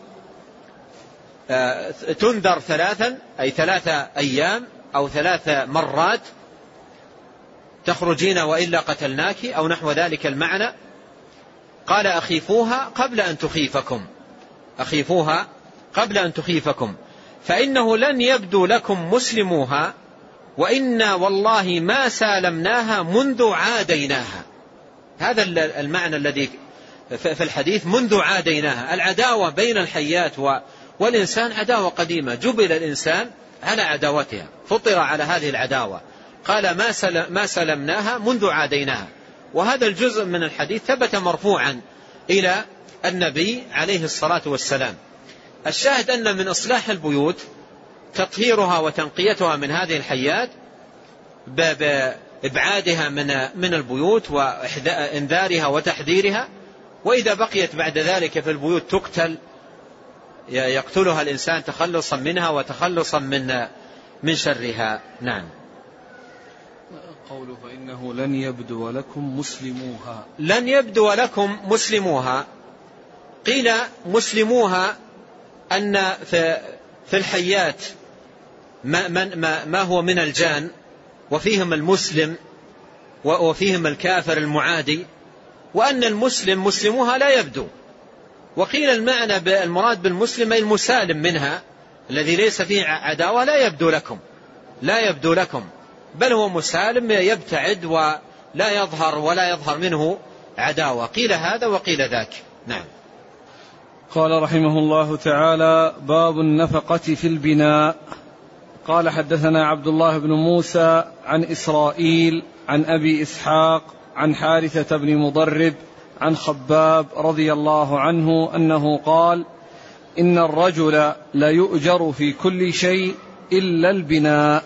تنذر ثلاثا أي ثلاثة أيام أو ثلاث مرات، تخرجين وإلا قتلناك أو نحو ذلك المعنى. قال أخيفوها قبل أن تخيفكم، أخيفوها قبل أن تخيفكم، فإنه لن يبدو لكم مسلموها، وإنا والله ما سالمناها منذ عاديناها. هذا المعنى الذي في الحديث، منذ عاديناها. العداوة بين الحيات والإنسان عداوة قديمة، جبل الإنسان على عداوتها، فطر على هذه العداوة. قال ما سلمناها منذ عاديناها. وهذا الجزء من الحديث ثبت مرفوعا إلى النبي عليه الصلاة والسلام. الشاهد أن من إصلاح البيوت تطهيرها وتنقيتها من هذه الحيات بإبعادها من من البيوت وإنذارها وتحذيرها. وإذا بقيت بعد ذلك في البيوت تقتل، يقتلها الإنسان تخلصا منها وتخلصا من من شرها. نعم. قوله فإنه لن يبدو لكم مسلموها، لن يبدو لكم مسلموها، قيل مسلموها أن في في الحيات ما, ما, ما هو من الجان، وفيهم المسلم وفيهم الكافر المعادي، وأن المسلم مسلموها لا يبدو. وقيل المعنى بالمراد بالمسلم أي المسالم منها، الذي ليس فيه عداوة لا يبدو لكم، لا يبدو لكم، بل هو مسالم يبتعد ولا يظهر ولا يظهر منه عداوة. قيل هذا وقيل ذاك. نعم. قال رحمه الله تعالى: باب النفقة في البناء. قال: حدثنا عبد الله بن موسى عن إسرائيل عن أبي إسحاق عن حارثة بن مضرب عن خباب رضي الله عنه أنه قال: إن الرجل ليؤجر في كل شيء إلا البناء.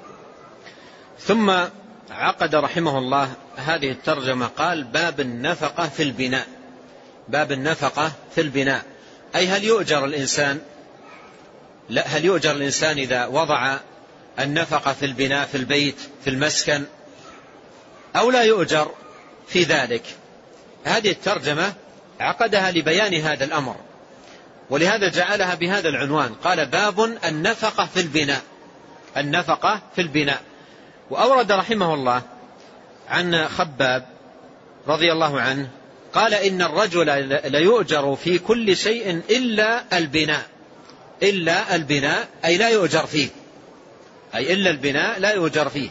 ثم عقد رحمه الله هذه الترجمة، قال: باب النفقة في البناء. باب النفقة في البناء، أي هل يؤجر الإنسان لا هل يؤجر الإنسان إذا وضع النفقة في البناء، في البيت، في المسكن، أو لا يؤجر في ذلك؟ هذه الترجمة عقدها لبيان هذا الأمر، ولهذا جعلها بهذا العنوان، قال: باب النفقة في البناء. النفقة في البناء. وأورد رحمه الله عن خباب رضي الله عنه قال: إن الرجل ليؤجر في كل شيء إلا البناء. إلا البناء أي لا يؤجر فيه، أي إلا البناء لا يؤجر فيه.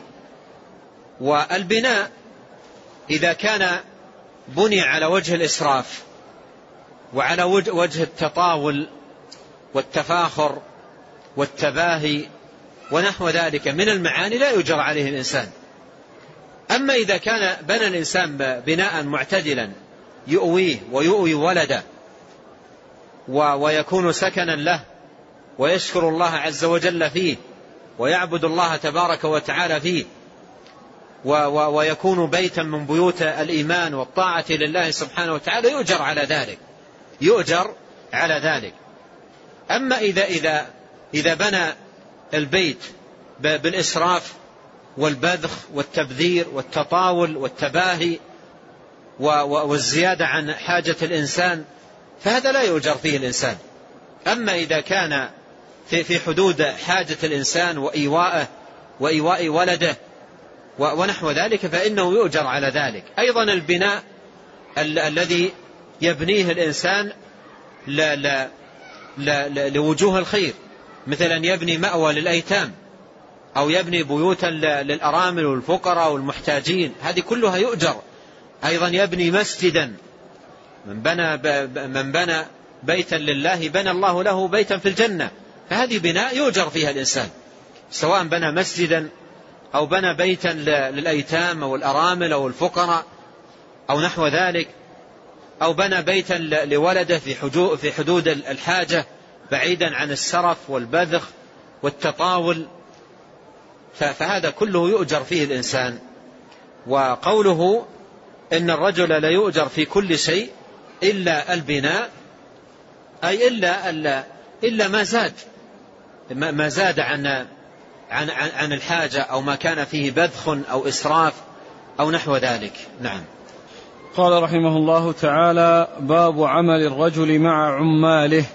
والبناء إذا كان بني على وجه الإسراف وعلى وجه التطاول والتفاخر والتباهي ونحو ذلك من المعاني لا يؤجر عليه الإنسان. أما إذا كان بنى الإنسان بناء معتدلا يؤويه ويؤوي ولده ويكون سكنا له ويشكر الله عز وجل فيه ويعبد الله تبارك وتعالى فيه، ويكون بيتا من بيوت الإيمان والطاعة لله سبحانه وتعالى، يؤجر على ذلك، يؤجر على ذلك. أما إذا إذا إذا بنى البيت بالإسراف والبذخ والتبذير والتطاول والتباهي والزيادة عن حاجة الإنسان، فهذا لا يؤجر فيه الإنسان. أما إذا كان في حدود حاجة الإنسان وإيواءه وإيواء ولده ونحو ذلك فإنه يؤجر على ذلك. أيضا البناء ال- الذي يبنيه الإنسان لا لا لا لا لوجوه الخير، مثلا يبني مأوى للأيتام أو يبني بيوتا للأرامل والفقراء والمحتاجين، هذه كلها يؤجر. أيضا يبني مسجدا، من بنى, من بنى بيتا لله بنى الله له بيتا في الجنة، فهذه بناء يؤجر فيها الإنسان، سواء بنى مسجدا أو بنى بيتا للأيتام أو الأرامل أو الفقراء أو نحو ذلك، أو بنى بيتا لولده في حدود الحاجة بعيدا عن السرف والبذخ والتطاول، فهذا كله يؤجر فيه الإنسان. وقوله إن الرجل لا يؤجر في كل شيء إلا البناء، أي إلا, إلا, إلا ما زاد ما زاد عن, عن, عن الحاجة أو ما كان فيه بذخ أو إسراف أو نحو ذلك. نعم. قال رحمه الله تعالى: باب عمل الرجل مع عماله.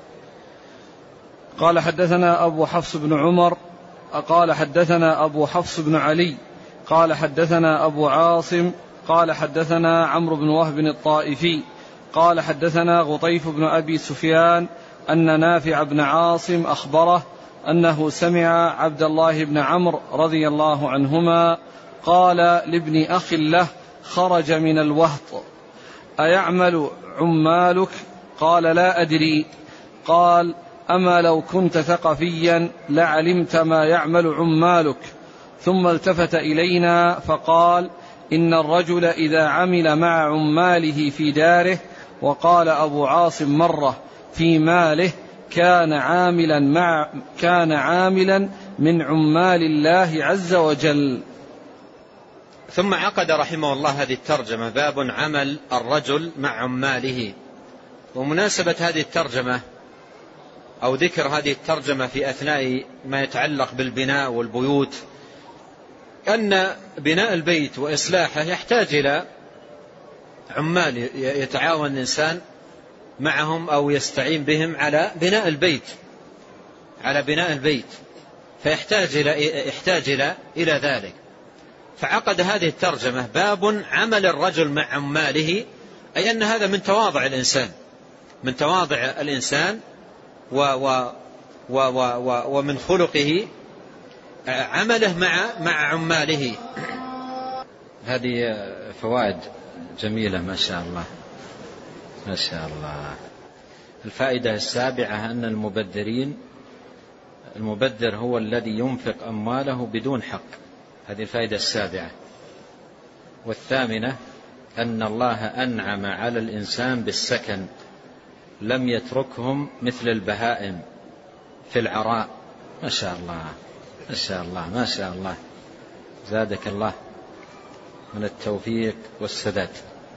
قال: حدثنا أبو حفص بن عمر قال حدثنا أبو حفص بن علي قال حدثنا أبو عاصم قال حدثنا عمرو بن وهب الطائفي قال حدثنا غطيف بن أبي سفيان أن نافع بن عاصم أخبره أنه سمع عبد الله بن عمرو رضي الله عنهما قال لابن أخ له خرج من الوهط: أيعمل عمالك؟ قال: لا أدري. قال: أما لو كنت ثقفيا لعلمت ما يعمل عمالك. ثم التفت إلينا فقال: إن الرجل إذا عمل مع عماله في داره، وقال أبو عاصم مرة في ماله، كان عاملا مع كان عاملا من عمال الله عز وجل. ثم عقد رحمه الله هذه الترجمة: باب عمل الرجل مع عماله. ومناسبة هذه الترجمة أو ذكر هذه الترجمة في أثناء ما يتعلق بالبناء والبيوت أن بناء البيت وإصلاحه يحتاج إلى عمال يتعاون الإنسان معهم أو يستعين بهم على بناء البيت على بناء البيت فيحتاج إلى يحتاج إلى إلى ذلك. فعقد هذه الترجمة: باب عمل الرجل مع عماله، أي أن هذا من تواضع الإنسان من تواضع الإنسان و و و و ومن خلقه عمله مع مع عماله. هذه فوائد جميلة ما شاء الله ما شاء الله. الفائدة السابعة أن المبذرين المبذر هو الذي ينفق أمواله بدون حق، هذه الفائدة السابعة. والثامنة أن الله أنعم على الإنسان بالسكن، لم يتركهم مثل البهائم في العراء. ما شاء الله ما شاء الله ما شاء الله، زادك الله من التوفيق والسداد.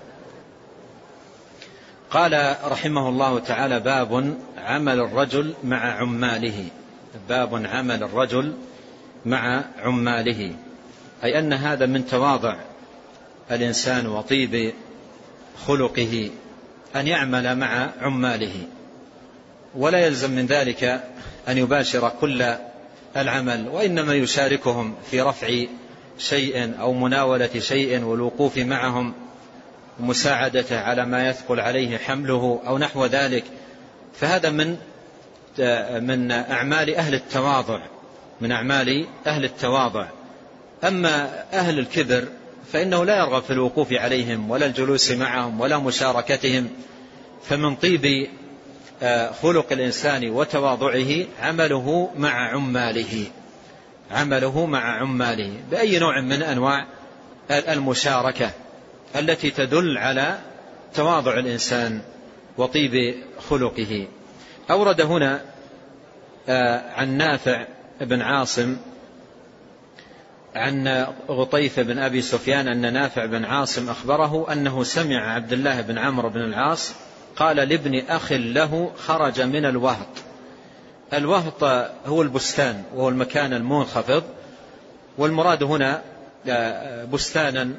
قال رحمه الله تعالى: باب عمل الرجل مع عماله. باب عمل الرجل مع عماله، أي أن هذا من تواضع الإنسان وطيب خلقه أن يعمل مع عماله، ولا يلزم من ذلك أن يباشر كل العمل، وإنما يشاركهم في رفع شيء أو مناولة شيء والوقوف معهم ومساعدته على ما يثقل عليه حمله أو نحو ذلك. فهذا من من أعمال أهل التواضع من أعمال أهل التواضع. أما أهل الكبر فإنه لا يرغب في الوقوف عليهم ولا الجلوس معهم ولا مشاركتهم. فمن طيب خلق الإنسان وتواضعه عمله مع عماله عمله مع عماله بأي نوع من أنواع المشاركة التي تدل على تواضع الإنسان وطيب خلقه. أورد هنا عن نافع بن عاصم عن غطيف بن أبي سفيان أن نافع بن عاصم أخبره أنه سمع عبد الله بن عمرو بن العاص قال لابن أخ له خرج من الوهط. الوهط هو البستان وهو المكان المنخفض، والمراد هنا بستانا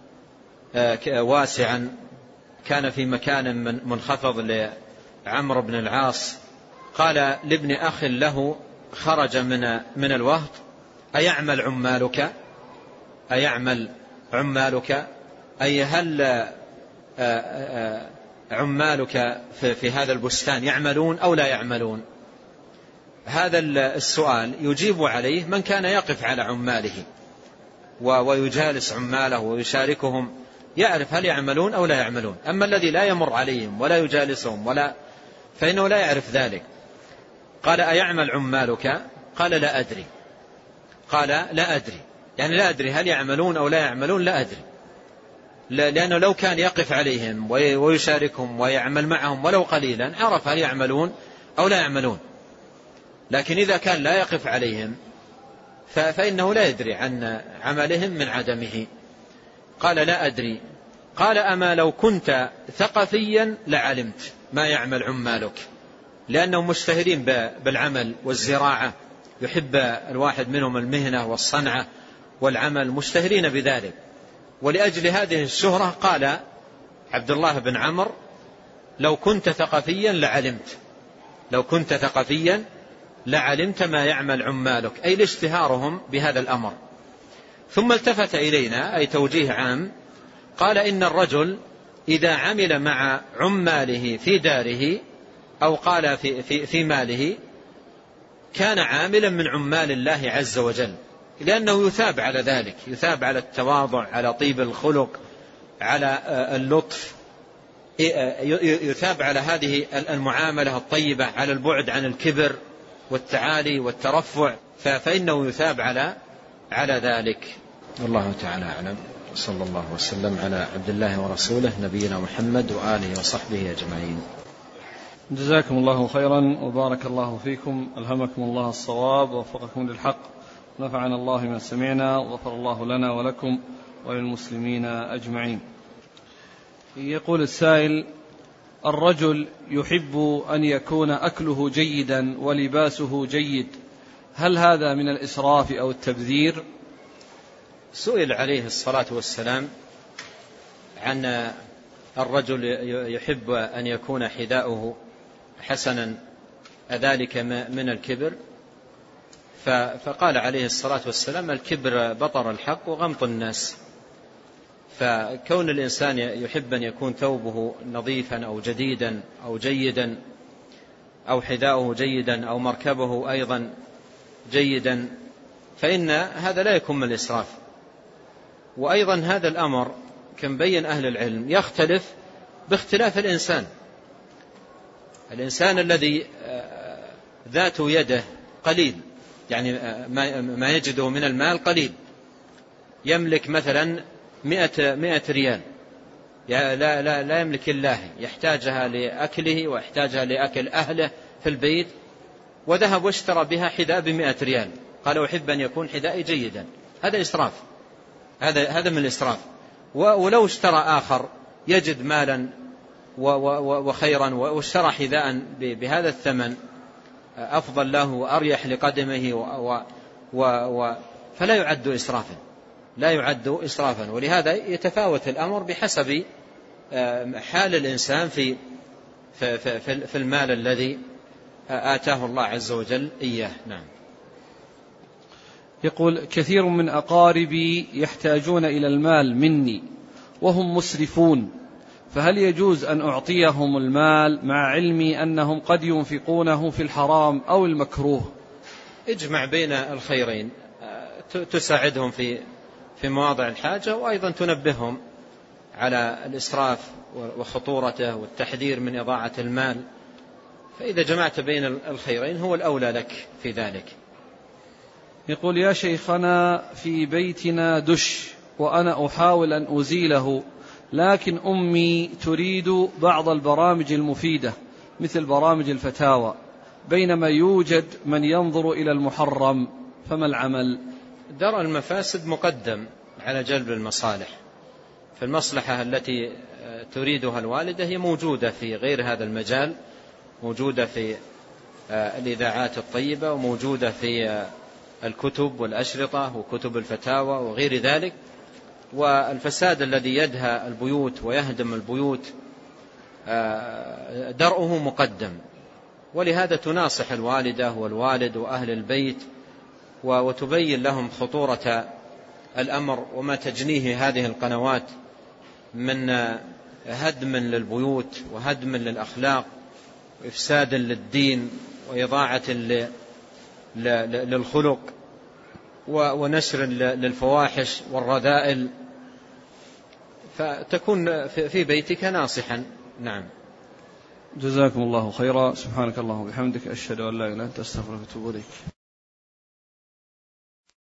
واسعا كان في مكان منخفض لعمرو بن العاص. قال لابن أخ له خرج من من الوهط: أيعمل عمالك أيعمل عمالك أي هل عمالك في هذا البستان يعملون أو لا يعملون؟ هذا السؤال يجيب عليه من كان يقف على عماله ويجالس عماله ويشاركهم، يعرف هل يعملون أو لا يعملون. أما الذي لا يمر عليهم ولا يجالسهم ولا فإنه لا يعرف ذلك. قال: أيعمل عمالك؟ قال: لا أدري. قال: لا أدري يعني لا أدري هل يعملون أو لا يعملون، لا أدري، لأنه لو كان يقف عليهم ويشاركهم ويعمل معهم ولو قليلا عرف هل يعملون أو لا يعملون. لكن إذا كان لا يقف عليهم فإنه لا يدري عن عملهم من عدمه. قال: لا أدري. قال: أما لو كنت ثقفيا لعلمت ما يعمل عمالك، لأنهم مشتهرين بالعمل والزراعة، يحب الواحد منهم المهنة والصنعة والعمل، مشتهرين بذلك. ولأجل هذه الشهرة قال عبد الله بن عمرو: لو كنت ثقفيا لعلمت لو كنت ثقفيا لعلمت ما يعمل عمالك، أي لاشتهارهم بهذا الأمر. ثم التفت إلينا، أي توجيه عام، قال: إن الرجل إذا عمل مع عماله في داره أو قال في, في, في ماله كان عاملا من عمال الله عز وجل، لأنه يثاب على ذلك، يثاب على التواضع، على طيب الخلق، على اللطف، يثاب على هذه المعاملة الطيبة، على البعد عن الكبر والتعالي والترفع، فإنه يثاب على على ذلك. والله تعالى أعلم. صلى الله وسلم على عبد الله ورسوله نبينا محمد وآله وصحبه أجمعين. جزاكم الله خيرا وبارك الله فيكم، ألهمكم الله الصواب ووفقكم للحق، نفعنا الله ما سمعنا وغفر الله لنا ولكم وللمسلمين أجمعين. يقول السائل: الرجل يحب أن يكون أكله جيدا ولباسه جيد، هل هذا من الإسراف أو التبذير؟ سئل عليه الصلاة والسلام عن الرجل يحب أن يكون حذاؤه حسنا، أذلك من الكبر؟ فقال عليه الصلاة والسلام: الكبر بطر الحق وغمط الناس. فكون الإنسان يحب أن يكون ثوبه نظيفا أو جديدا أو جيدا أو حذاؤه جيدا أو مركبه أيضا جيدا، فإن هذا لا يكون من الإسراف. وأيضا هذا الأمر كما بين أهل العلم يختلف باختلاف الإنسان. الإنسان الذي ذات يده قليل، يعني ما يجده من المال قليل، يملك مثلا مئة, مئة ريال، لا, لا, لا يملك الله، يحتاجها لأكله ويحتاجها لأكل أهله في البيت، وذهب واشترى بها حذاء بمئة ريال، قال أحب أن يكون حذائي جيدا، هذا إسراف، هذا هذا من الإسراف. ولو اشترى آخر يجد مالا وخيرا واشترى حذاء بهذا الثمن أفضل له وأريح لقدمه و و و فلا يعد إسرافا، لا يعد إسرافا. ولهذا يتفاوت الأمر بحسب حال الإنسان في في في في المال الذي آتاه الله عز وجل إياه. نعم. يقول: كثير من أقاربي يحتاجون إلى المال مني وهم مسرفون، فهل يجوز أن أعطيهم المال مع علمي أنهم قد ينفقونه في الحرام أو المكروه؟ اجمع بين الخيرين، تساعدهم في في مواضع الحاجة، وأيضا تنبههم على الإسراف وخطورته والتحذير من إضاعة المال، فإذا جمعت بين الخيرين هو الأولى لك في ذلك. يقول: يا شيخنا، في بيتنا دش وأنا أحاول أن أزيله، لكن أمي تريد بعض البرامج المفيدة مثل برامج الفتاوى، بينما يوجد من ينظر إلى المحرم، فما العمل؟ درء المفاسد مقدم على جلب المصالح، فالمصلحة التي تريدها الوالدة هي موجودة في غير هذا المجال، موجودة في الإذاعات الطيبة، وموجودة في الكتب والأشرطة وكتب الفتاوى وغير ذلك. والفساد الذي يدهى البيوت ويهدم البيوت درءه مقدم، ولهذا تناصح الوالدة والوالد وأهل البيت وتبين لهم خطورة الأمر وما تجنيه هذه القنوات من هدم للبيوت وهدم للأخلاق وإفساد للدين وإضاعة للخلق ونشر للفواحش والرذائل، فتكون في بيتك ناصحا. نعم. جزاكم الله خيرا. سبحانك اللهم وبحمدك، أشهد أن لا إله إلا أنت، أستغفرك وأتوب إليك.